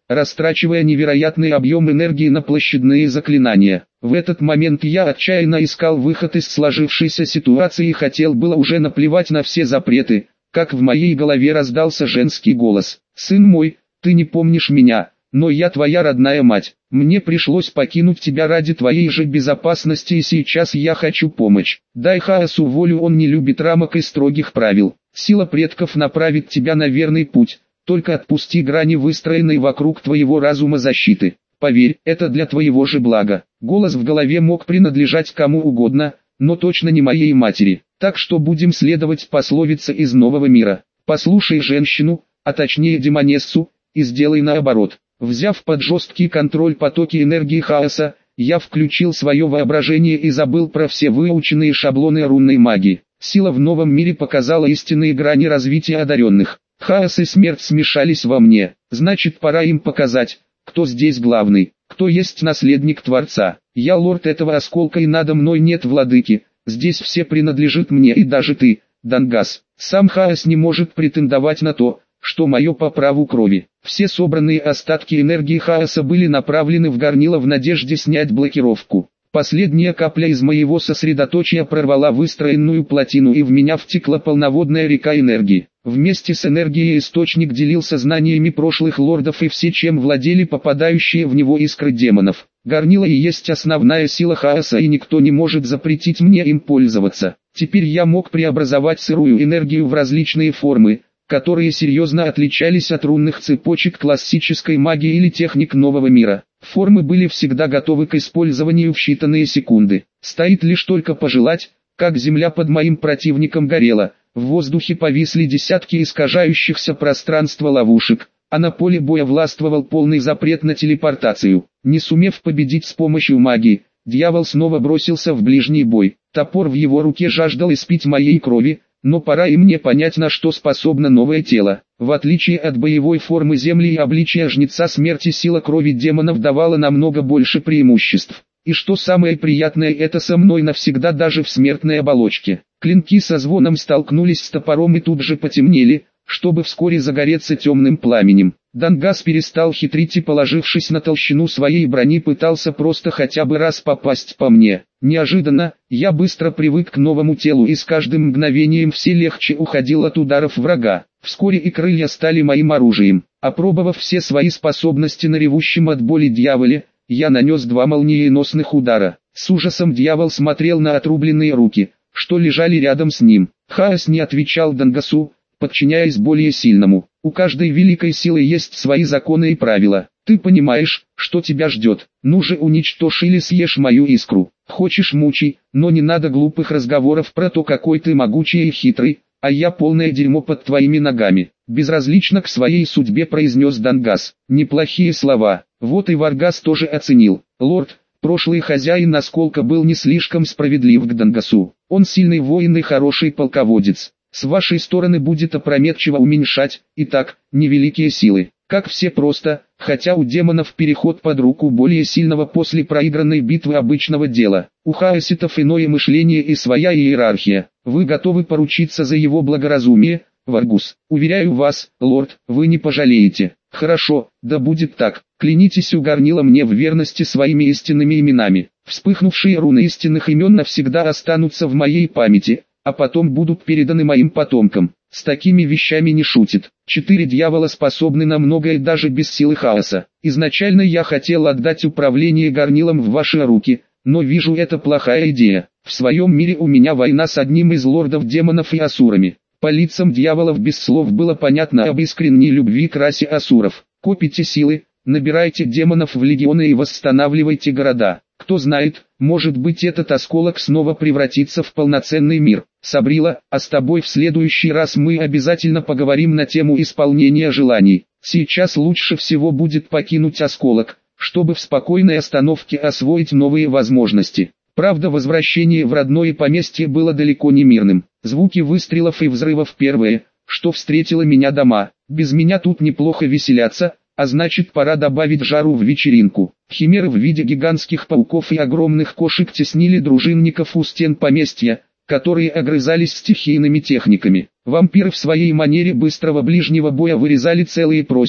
растрачивая невероятный объем энергии на площадные заклинания. В этот момент я отчаянно искал выход из сложившейся ситуации и хотел было уже наплевать на все запреты, как в моей голове раздался женский голос. «Сын мой, ты не помнишь меня, но я твоя родная мать. Мне пришлось покинуть тебя ради твоей же безопасности, и сейчас я хочу помочь. Дай хаосу волю, он не любит рамок и строгих правил. Сила предков направит тебя на верный путь, только отпусти грани выстроенной вокруг твоего разума защиты. Поверь, это для твоего же блага». Голос в голове мог принадлежать кому угодно, но точно не моей матери. Так что будем следовать пословице из нового мира. Послушай женщину, а точнее демонессу, и сделай наоборот. Взяв под жесткий контроль потоки энергии хаоса, я включил свое воображение и забыл про все выученные шаблоны рунной магии. Сила в новом мире показала истинные грани развития одаренных. Хаос и смерть смешались во мне, значит пора им показать, кто здесь главный, кто есть наследник Творца. Я лорд этого осколка и надо мной нет владыки, здесь все принадлежит мне и даже ты, Дангас. Сам хаос не может претендовать на то, что мое по праву крови. Все собранные остатки энергии хаоса были направлены в горнило в надежде снять блокировку. Последняя капля из моего сосредоточия прорвала выстроенную плотину, и в меня втекла полноводная река энергии. Вместе с энергией источник делился знаниями прошлых лордов и все, чем владели попадающие в него искры демонов. Горнило и есть основная сила хаоса, и никто не может запретить мне им пользоваться. Теперь я мог преобразовать сырую энергию в различные формы, которые серьезно отличались от рунных цепочек классической магии или техник нового мира. Формы были всегда готовы к использованию в считанные секунды. Стоит лишь только пожелать, как земля под моим противником горела, в воздухе повисли десятки искажающихся пространства ловушек, а на поле боя властвовал полный запрет на телепортацию. Не сумев победить с помощью магии, дьявол снова бросился в ближний бой. Топор в его руке жаждал испить моей крови, но пора и мне понять, на что способно новое тело. В отличие от боевой формы земли и обличия жнеца смерти, сила крови демонов давала намного больше преимуществ. И что самое приятное, это со мной навсегда даже в смертной оболочке. Клинки со звоном столкнулись с топором и тут же потемнели, чтобы вскоре загореться темным пламенем. Дангас перестал хитрить и, положившись на толщину своей брони, пытался просто хотя бы раз попасть по мне. Неожиданно, я быстро привык к новому телу и с каждым мгновением все легче уходил от ударов врага. Вскоре и крылья стали моим оружием. Опробовав все свои способности на ревущем от боли дьяволе, я нанес два молниеносных удара. С ужасом дьявол смотрел на отрубленные руки, что лежали рядом с ним. Хаос не отвечал Дангасу, подчиняясь более сильному. У каждой великой силы есть свои законы и правила. Ты понимаешь, что тебя ждет. Ну же, уничтожь или съешь мою искру. Хочешь, мучай, но не надо глупых разговоров про то, какой ты могучий и хитрый, а я полное дерьмо под твоими ногами. Безразлично к своей судьбе произнес Дангас. Неплохие слова. Вот и Варгас тоже оценил. Лорд, прошлый хозяин осколка был не слишком справедлив к Дангасу. Он сильный воин и хороший полководец. С вашей стороны будет опрометчиво уменьшать, и так, невеликие силы. Как все просто, хотя у демонов переход под руку более сильного после проигранной битвы обычного дела. У хаоситов иное мышление и своя иерархия. Вы готовы поручиться за его благоразумие, Варгус? Уверяю вас, лорд, вы не пожалеете. Хорошо, да будет так. Клянитесь у горнила мне в верности своими истинными именами. Вспыхнувшие руны истинных имен навсегда останутся в моей памяти, а потом будут переданы моим потомкам. С такими вещами не шутит. Четыре дьявола способны на многое даже без силы хаоса. Изначально я хотел отдать управление горнилом в ваши руки, но вижу, это плохая идея. В своем мире у меня война с одним из лордов демонов и асурами. По лицам дьяволов без слов было понятно об искренней любви к расе асуров. Копите силы, набирайте демонов в легионы и восстанавливайте города. Кто знает, может быть, этот осколок снова превратится в полноценный мир. Сабрила, а с тобой в следующий раз мы обязательно поговорим на тему исполнения желаний. Сейчас лучше всего будет покинуть осколок, чтобы в спокойной остановке освоить новые возможности. Правда, возвращение в родное поместье было далеко не мирным. Звуки выстрелов и взрывов первые, что встретило меня дома. Без меня тут неплохо веселятся, а значит, пора добавить жару в вечеринку. Химеры в виде гигантских пауков и огромных кошек теснили дружинников у стен поместья, которые огрызались стихийными техниками. Вампиры в своей манере быстрого ближнего боя вырезали целые просеки,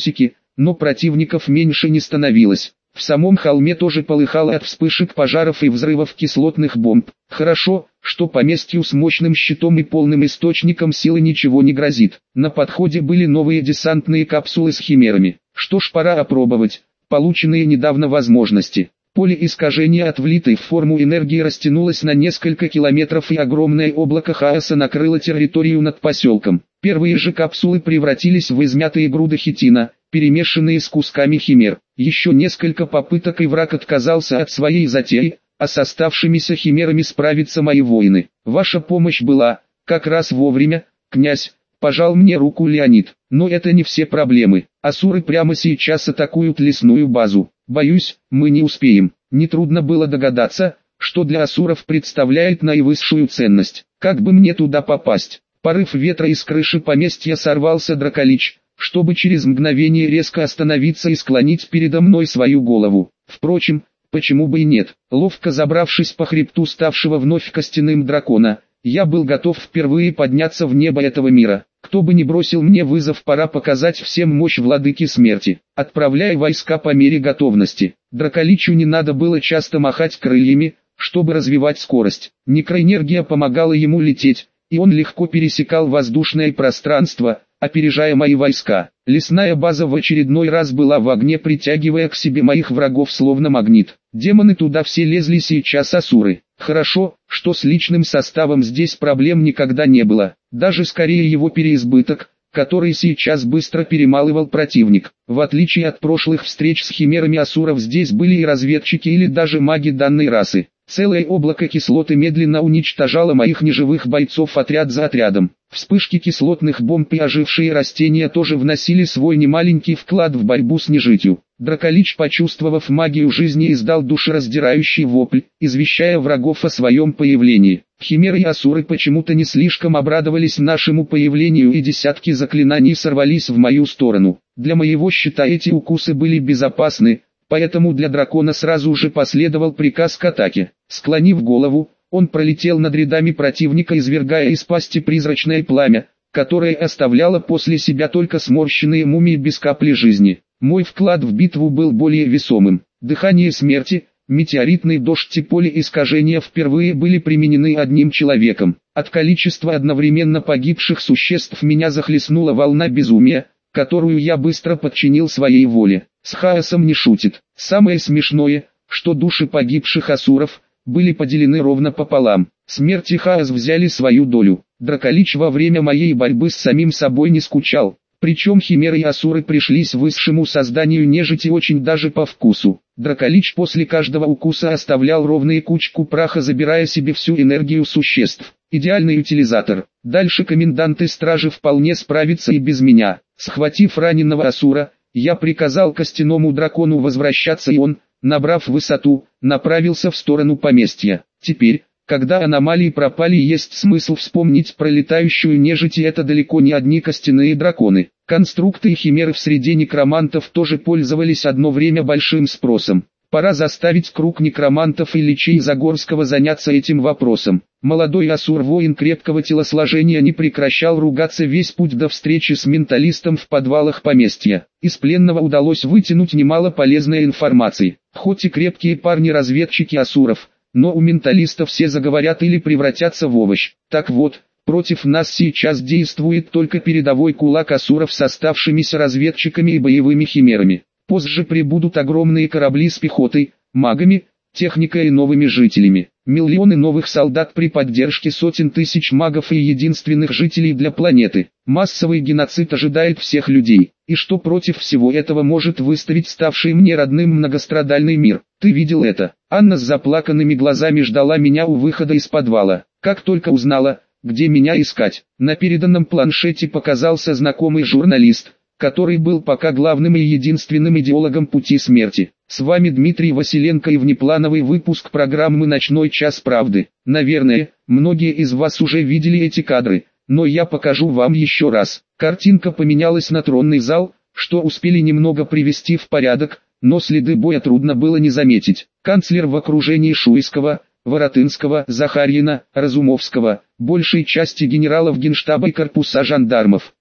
но противников меньше не становилось. В самом холме тоже полыхало от вспышек пожаров и взрывов кислотных бомб. Хорошо, что поместью с мощным щитом и полным источником силы ничего не грозит. На подходе были новые десантные капсулы с химерами. Что ж, пора опробовать полученные недавно возможности. Поле искажения от влитой в форму энергии растянулось на несколько километров, и огромное облако хаоса накрыло территорию над поселком. Первые же капсулы превратились в измятые груды хитина, перемешанные с кусками химер. Еще несколько попыток, и враг отказался от своей затеи, а с оставшимися химерами справятся мои воины. Ваша помощь была как раз вовремя, князь. Пожал мне руку Леонид. Но это не все проблемы. Асуры прямо сейчас атакуют лесную базу. Боюсь, мы не успеем. Нетрудно было догадаться, что для асуров представляет наивысшую ценность. Как бы мне туда попасть? Порыв ветра из крыши поместья сорвался Драколич, чтобы через мгновение резко остановиться и склонить передо мной свою голову. Впрочем, почему бы и нет? Ловко забравшись по хребту ставшего вновь костяным дракона, я был готов впервые подняться в небо этого мира. Кто бы ни бросил мне вызов, пора показать всем мощь владыки смерти. Отправляя войска по мере готовности. Драколичу не надо было часто махать крыльями, чтобы развивать скорость. Некроэнергия помогала ему лететь, и он легко пересекал воздушное пространство, опережая мои войска. Лесная база в очередной раз была в огне, притягивая к себе моих врагов словно магнит. Демоны туда все лезли, сейчас асуры. Хорошо, что с личным составом здесь проблем никогда не было. Даже скорее его переизбыток, который сейчас быстро перемалывал противник. В отличие от прошлых встреч с химерами асуров, здесь были и разведчики или даже маги данной расы. Целое облако кислоты медленно уничтожало моих неживых бойцов отряд за отрядом. Вспышки кислотных бомб и ожившие растения тоже вносили свой немаленький вклад в борьбу с нежитью. Драколич, почувствовав магию жизни, издал душераздирающий вопль, извещая врагов о своем появлении. Химеры и асуры почему-то не слишком обрадовались нашему появлению, и десятки заклинаний сорвались в мою сторону. Для моего щита эти укусы были безопасны, поэтому для дракона сразу же последовал приказ к атаке. Склонив голову, он пролетел над рядами противника, извергая из пасти призрачное пламя, которое оставляло после себя только сморщенные мумии без капли жизни. Мой вклад в битву был более весомым. Дыхание смерти, метеоритный дождь и поле искажения впервые были применены одним человеком. От количества одновременно погибших существ меня захлестнула волна безумия, которую я быстро подчинил своей воле. С хаосом не шутит. Самое смешное, что души погибших асуров были поделены ровно пополам. Смерть и хаос взяли свою долю. Драколич во время моей борьбы с самим собой не скучал. Причем химеры и асуры пришлись высшему созданию нежити очень даже по вкусу. Драколич после каждого укуса оставлял ровную кучку праха, забирая себе всю энергию существ. Идеальный утилизатор. Дальше коменданты стражи вполне справятся и без меня. Схватив раненого асура, я приказал костяному дракону возвращаться, и он, набрав высоту, направился в сторону поместья. Теперь, когда аномалии пропали, есть смысл вспомнить про летающую нежить, и это далеко не одни костяные драконы. Конструкты и химеры в среде некромантов тоже пользовались одно время большим спросом. Пора заставить круг некромантов и личей Загорского заняться этим вопросом. Молодой асур-воин крепкого телосложения не прекращал ругаться весь путь до встречи с менталистом в подвалах поместья. Из пленного удалось вытянуть немало полезной информации. Хоть и крепкие парни-разведчики асуров, но у менталиста все заговорят или превратятся в овощ. Так вот, против нас сейчас действует только передовой кулак асуров с оставшимися разведчиками и боевыми химерами. Позже прибудут огромные корабли с пехотой, магами, техникой и новыми жителями. Миллионы новых солдат при поддержке сотен тысяч магов и единственных жителей для планеты. Массовый геноцид ожидает всех людей. И что против всего этого может выставить ставший мне родным многострадальный мир? Ты видел это? Анна с заплаканными глазами ждала меня у выхода из подвала. Как только узнала, где меня искать, на переданном планшете показался знакомый журналист, который был пока главным и единственным идеологом пути смерти. С вами Дмитрий Василенко и внеплановый выпуск программы «Ночной час правды». Наверное, многие из вас уже видели эти кадры, но я покажу вам еще раз. Картинка поменялась на тронный зал, что успели немного привести в порядок, но следы боя трудно было не заметить. Канцлер в окружении Шуйского, Воротынского, Захарьина, Разумовского, большей части генералов Генштаба и корпуса жандармов.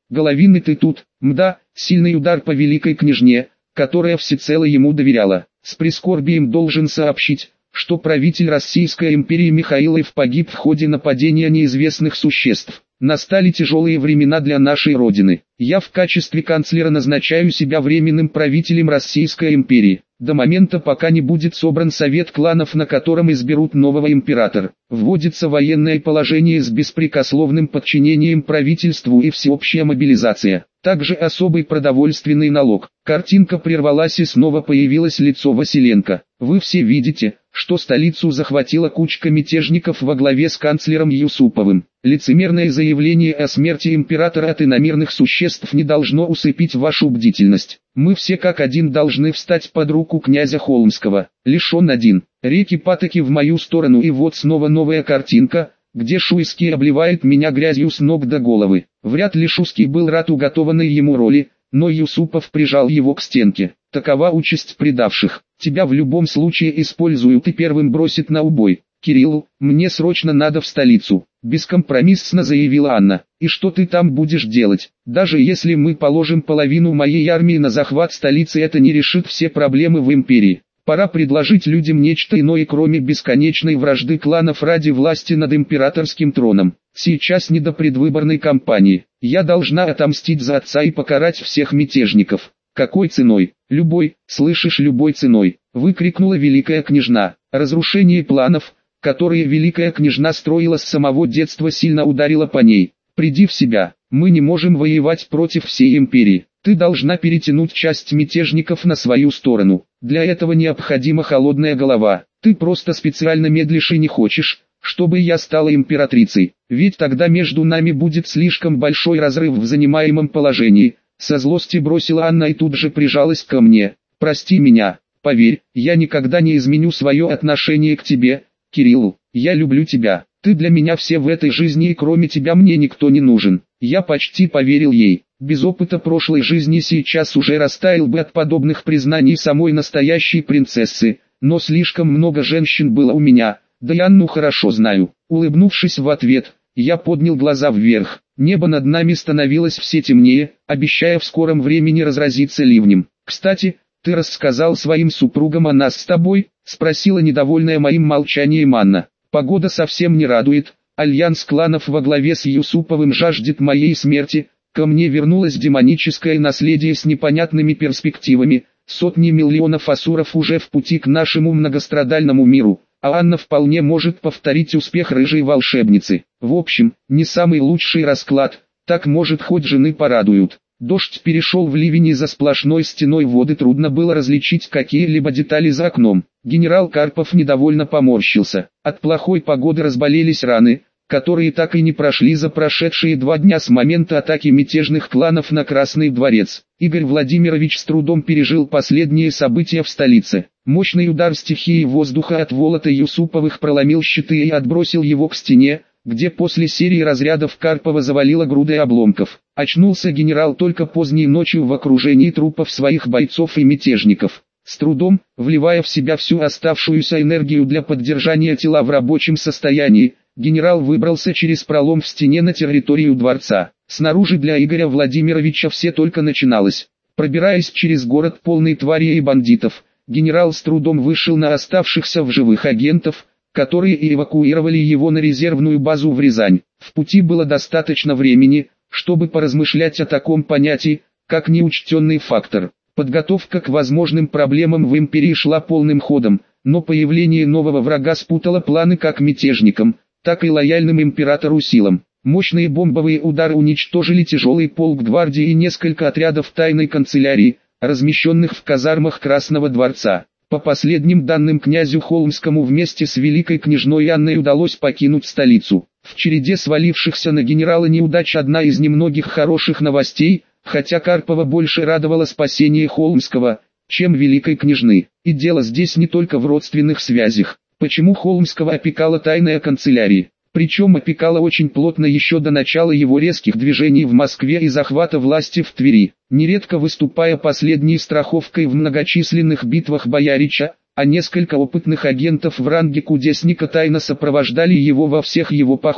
Головины ты тут, мда, сильный удар по великой княжне, которая всецело ему доверяла. С прискорбием должен сообщить, что правитель Российской империи Михаилов погиб в ходе нападения неизвестных существ. Настали тяжелые времена для нашей Родины. Я в качестве канцлера назначаю себя временным правителем Российской империи, до момента пока не будет собран совет кланов, на котором изберут нового императора. Вводится военное положение с беспрекословным подчинением правительству и всеобщая мобилизация. Также особый продовольственный налог. Картинка прервалась и снова появилось лицо Василенко. Вы все видите, что столицу захватила кучка мятежников во главе с канцлером Юсуповым. Лицемерное заявление о смерти императора от иномирных существ не должно усыпить вашу бдительность. Мы все как один должны встать под руку князя Холмского. Лишь он один. Реки-патоки в мою сторону, и вот снова новая картинка, где Шуйский обливает меня грязью с ног до головы. Вряд ли Шуйский был рад уготованной ему роли, но Юсупов прижал его к стенке. Такова участь предавших. Тебя в любом случае используют и первым бросит на убой. Кирилл, мне срочно надо в столицу, бескомпромиссно заявила Анна. И что ты там будешь делать? Даже если мы положим половину моей армии на захват столицы, это не решит все проблемы в империи. Пора предложить людям нечто иное, кроме бесконечной вражды кланов ради власти над императорским троном. Сейчас не до предвыборной кампании. Я должна отомстить за отца и покарать всех мятежников. Какой ценой? Любой, слышишь, любой ценой, выкрикнула великая княжна. Разрушение планов, которые великая княжна строила с самого детства, сильно ударило по ней. Приди в себя, мы не можем воевать против всей империи. Ты должна перетянуть часть мятежников на свою сторону. Для этого необходима холодная голова. Ты просто специально медлишь и не хочешь, чтобы я стала императрицей. Ведь тогда между нами будет слишком большой разрыв в занимаемом положении. Со злости бросила Анна и тут же прижалась ко мне. Прости меня, поверь, я никогда не изменю свое отношение к тебе, Кирилл. Я люблю тебя. Ты для меня все в этой жизни, и кроме тебя мне никто не нужен. Я почти поверил ей. Без опыта прошлой жизни сейчас уже растаял бы от подобных признаний самой настоящей принцессы, но слишком много женщин было у меня, да и Анну хорошо знаю. Улыбнувшись в ответ, я поднял глаза вверх. Небо над нами становилось все темнее, обещая в скором времени разразиться ливнем. «Кстати, ты рассказал своим супругам о нас с тобой?» — спросила недовольная моим молчанием Анна. «Погода совсем не радует, альянс кланов во главе с Юсуповым жаждет моей смерти, ко мне вернулось демоническое наследие с непонятными перспективами, сотни миллионов асуров уже в пути к нашему многострадальному миру, а Анна вполне может повторить успех рыжей волшебницы. В общем, не самый лучший расклад, так может хоть жены порадуют». Дождь перешел в ливень, и за сплошной стеной воды трудно было различить какие-либо детали за окном. Генерал Карпов недовольно поморщился. От плохой погоды разболелись раны, которые так и не прошли за прошедшие два дня с момента атаки мятежных кланов на Красный дворец. Игорь Владимирович с трудом пережил последние события в столице. Мощный удар стихии воздуха от Волота Юсуповых проломил щиты и отбросил его к стене, где после серии разрядов Карпова завалило грудой обломков. Очнулся генерал только поздней ночью в окружении трупов своих бойцов и мятежников. С трудом, вливая в себя всю оставшуюся энергию для поддержания тела в рабочем состоянии, генерал выбрался через пролом в стене на территорию дворца. Снаружи для Игоря Владимировича все только начиналось. Пробираясь через город полный тварей и бандитов, генерал с трудом вышел на оставшихся в живых агентов, которые и эвакуировали его на резервную базу в Рязань. В пути было достаточно времени, чтобы поразмышлять о таком понятии, как неучтенный фактор. Подготовка к возможным проблемам в империи шла полным ходом, но появление нового врага спутало планы как мятежникам, так и лояльным императору силам. Мощные бомбовые удары уничтожили тяжелый полк гвардии и несколько отрядов тайной канцелярии, размещенных в казармах Красного дворца. По последним данным, князю Холмскому вместе с великой княжной Анной удалось покинуть столицу. В череде свалившихся на генерала неудач одна из немногих хороших новостей, хотя Карпова больше радовало спасение Холмского, чем великой княжны. И дело здесь не только в родственных связях. Почему Холмского опекала тайная канцелярия? Причем опекала очень плотно еще до начала его резких движений в Москве и захвата власти в Твери, нередко выступая последней страховкой в многочисленных битвах боярича, а несколько опытных агентов в ранге кудесника тайно сопровождали его во всех его походах.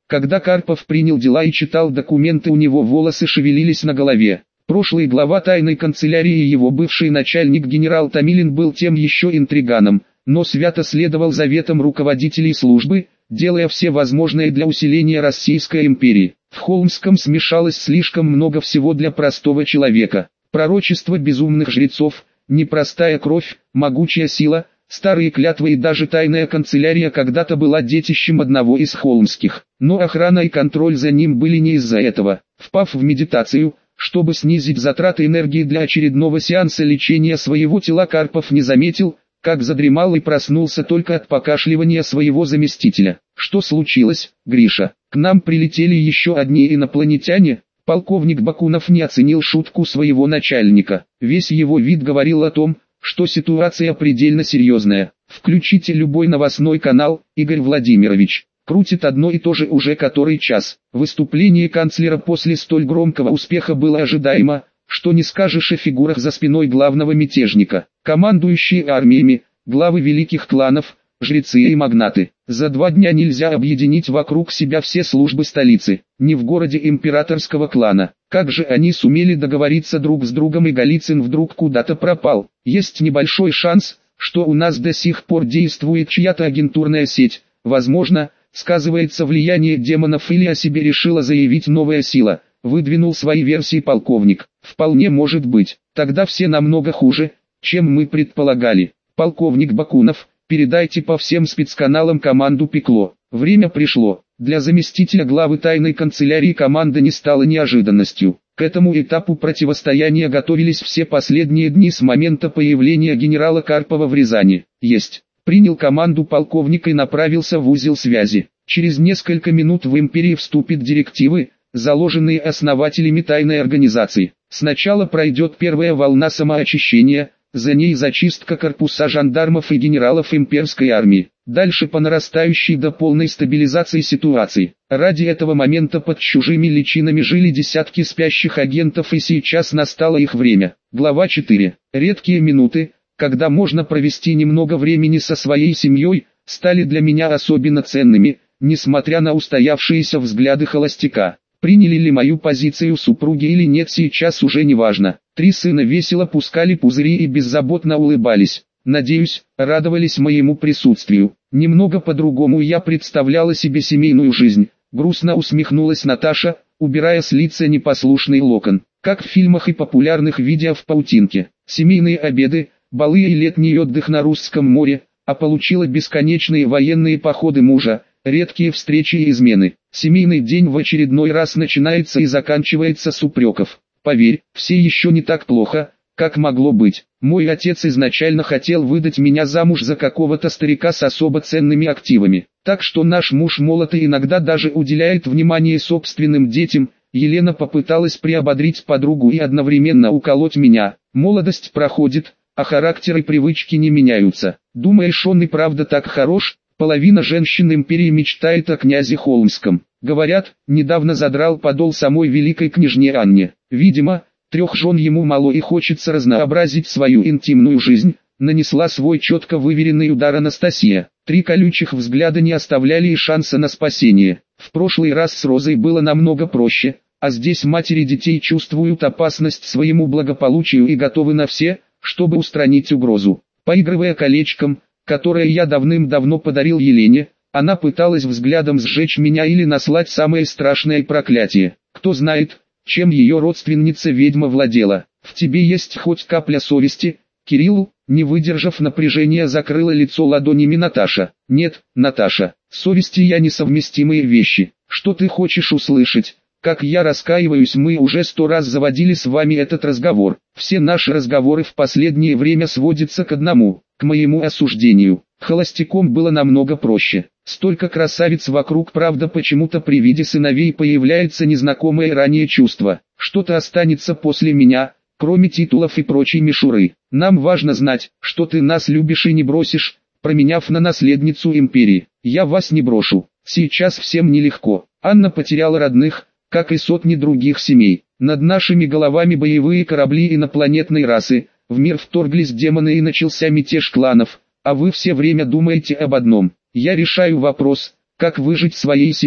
Когда Карпов принял дела и читал документы, у него волосы шевелились на голове. Прошлый глава тайной канцелярии и его бывший начальник генерал Томилин был тем еще интриганом, но свято следовал заветам руководителей службы, делая все возможное для усиления Российской империи. В Холмском смешалось слишком много всего для простого человека. Пророчество безумных жрецов, непростая кровь, могучая сила, старые клятвы и даже тайная канцелярия когда-то была детищем одного из холмских. Но охрана и контроль за ним были не из-за этого. Впав в медитацию, чтобы снизить затраты энергии для очередного сеанса лечения своего тела, Карпов не заметил, как задремал и проснулся только от покашливания своего заместителя. «Что случилось, Гриша? К нам прилетели еще одни инопланетяне?» Полковник Бакунов не оценил шутку своего начальника. Весь его вид говорил о том, что ситуация предельно серьезная. «Включите любой новостной канал, Игорь Владимирович. Крутит одно и то же уже который час». Выступление канцлера после столь громкого успеха было ожидаемо, что не скажешь о фигурах за спиной главного мятежника. Командующие армиями, главы великих кланов, жрецы и магнаты. За два дня нельзя объединить вокруг себя все службы столицы, не в городе императорского клана. Как же они сумели договориться друг с другом, и Голицын вдруг куда-то пропал? Есть небольшой шанс, что у нас до сих пор действует чья-то агентурная сеть. Возможно, сказывается влияние демонов, или о себе решила заявить новая сила. Выдвинул свои версии полковник. Вполне может быть. Тогда все намного хуже, чем мы предполагали. Полковник Бакунов, передайте по всем спецканалам команду «Пекло». Время пришло. Для заместителя главы тайной канцелярии команда не стала неожиданностью. К этому этапу противостояния готовились все последние дни с момента появления генерала Карпова в Рязани. Есть. Принял команду полковник и направился в узел связи. Через несколько минут в империи вступят директивы, заложенные основателями тайной организации. Сначала пройдет первая волна самоочищения, за ней зачистка корпуса жандармов и генералов имперской армии. Дальше по нарастающей до полной стабилизации ситуации. Ради этого момента под чужими личинами жили десятки спящих агентов, и сейчас настало их время. Глава четыре. Редкие минуты, когда можно провести немного времени со своей семьей, стали для меня особенно ценными, несмотря на устоявшиеся взгляды холостяка. Приняли ли мою позицию супруги или нет, сейчас уже не важно. Три сына весело пускали пузыри и беззаботно улыбались. Надеюсь, радовались моему присутствию. Немного по-другому я представляла себе семейную жизнь. Грустно усмехнулась Наташа, убирая с лица непослушный локон. Как в фильмах и популярных видео в паутинке. Семейные обеды, балы и летний отдых на Русском море, а получила бесконечные военные походы мужа, редкие встречи и измены. Семейный день в очередной раз начинается и заканчивается с упреков. Поверь, все еще не так плохо, как могло быть. Мой отец изначально хотел выдать меня замуж за какого-то старика с особо ценными активами. Так что наш муж молод и иногда даже уделяет внимание собственным детям. Елена попыталась приободрить подругу и одновременно уколоть меня. Молодость проходит, а характер и привычки не меняются. Думаешь, он и правда так хорош? Половина женщин империи мечтает о князе Холмском. Говорят, недавно задрал подол самой великой княжне Анне. Видимо, трех жен ему мало и хочется разнообразить свою интимную жизнь. Нанесла свой четко выверенный удар Анастасия. Три колючих взгляда не оставляли и шанса на спасение. В прошлый раз с Розой было намного проще, а здесь матери детей чувствуют опасность своему благополучию и готовы на все, чтобы устранить угрозу. Поигрывая колечком, которое я давным-давно подарил Елене, она пыталась взглядом сжечь меня или наслать самое страшное проклятие. Кто знает, чем ее родственница-ведьма владела. В тебе есть хоть капля совести, Кирилл? Не выдержав напряжения, закрыла лицо ладонями Наташа. Нет, Наташа, совесть и я несовместимые вещи. Что ты хочешь услышать? Как я раскаиваюсь, мы уже сто раз заводили с вами этот разговор. Все наши разговоры в последнее время сводятся к одному, к моему осуждению. Холостяком было намного проще. Столько красавиц вокруг, правда почему-то при виде сыновей появляется незнакомое ранее чувство. Что-то останется после меня, кроме титулов и прочей мишуры. Нам важно знать, что ты нас любишь и не бросишь, променяв на наследницу империи. Я вас не брошу. Сейчас всем нелегко. Анна потеряла родных, как и сотни других семей. Над нашими головами боевые корабли инопланетной расы, в мир вторглись демоны и начался мятеж кланов, а вы все время думаете об одном. Я решаю вопрос, как выжить своей семье.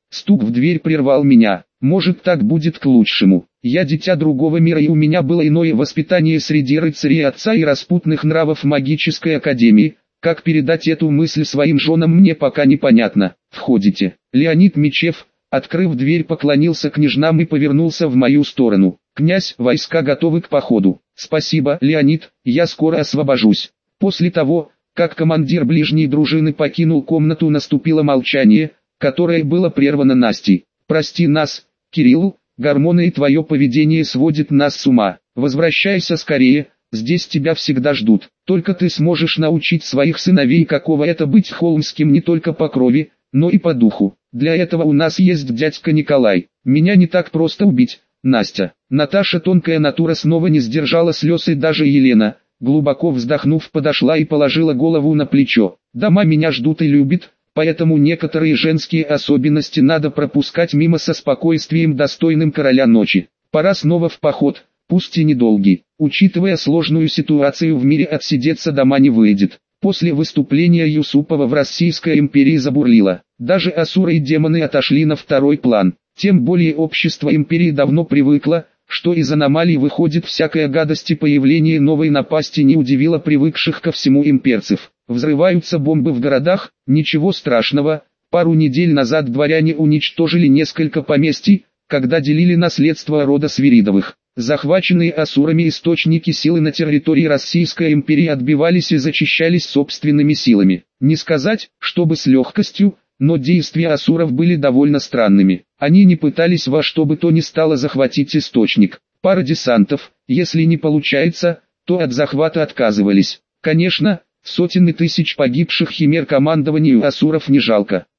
Стук в дверь прервал меня. Может, так будет к лучшему. Я дитя другого мира, и у меня было иное воспитание среди рыцарей отца и распутных нравов магической академии. Как передать эту мысль своим женам, мне пока непонятно. Входите. Леонид Мечев, открыв дверь, поклонился княжнам и повернулся в мою сторону. Князь, войска готовы к походу. Спасибо, Леонид, я скоро освобожусь. После того, как командир ближней дружины покинул комнату, наступило молчание, которое было прервано Настей. Прости нас, Кирилл, гормоны и твое поведение сводят нас с ума. Возвращайся скорее, здесь тебя всегда ждут. Только ты сможешь научить своих сыновей, каково это быть холмским не только по крови, но и по духу. Для этого у нас есть дядька Николай. Меня не так просто убить, Настя. Наташа, тонкая натура, снова не сдержала слез, и даже Елена, глубоко вздохнув, подошла и положила голову на плечо. Дома меня ждут и любят, поэтому некоторые женские особенности надо пропускать мимо со спокойствием, достойным короля ночи. Пора снова в поход, пусть и недолгий. Учитывая сложную ситуацию в мире, отсидеться дома не выйдет. После выступления Юсупова в Российской империи забурлило. Даже асуры и демоны отошли на второй план. Тем более общество империи давно привыкло, что из аномалий выходит всякая гадость, и появление новой напасти не удивило привыкших ко всему имперцев. Взрываются бомбы в городах, ничего страшного. Пару недель назад дворяне уничтожили несколько поместий, когда делили наследство рода Свиридовых. Захваченные асурами источники силы на территории Российской империи отбивались и зачищались собственными силами. Не сказать, чтобы с легкостью, но действия асуров были довольно странными. Они не пытались во что бы то ни стало захватить источник. Пара десантов, если не получается, то от захвата отказывались. Конечно, сотен и тысяч погибших химер командованию асуров не жалко.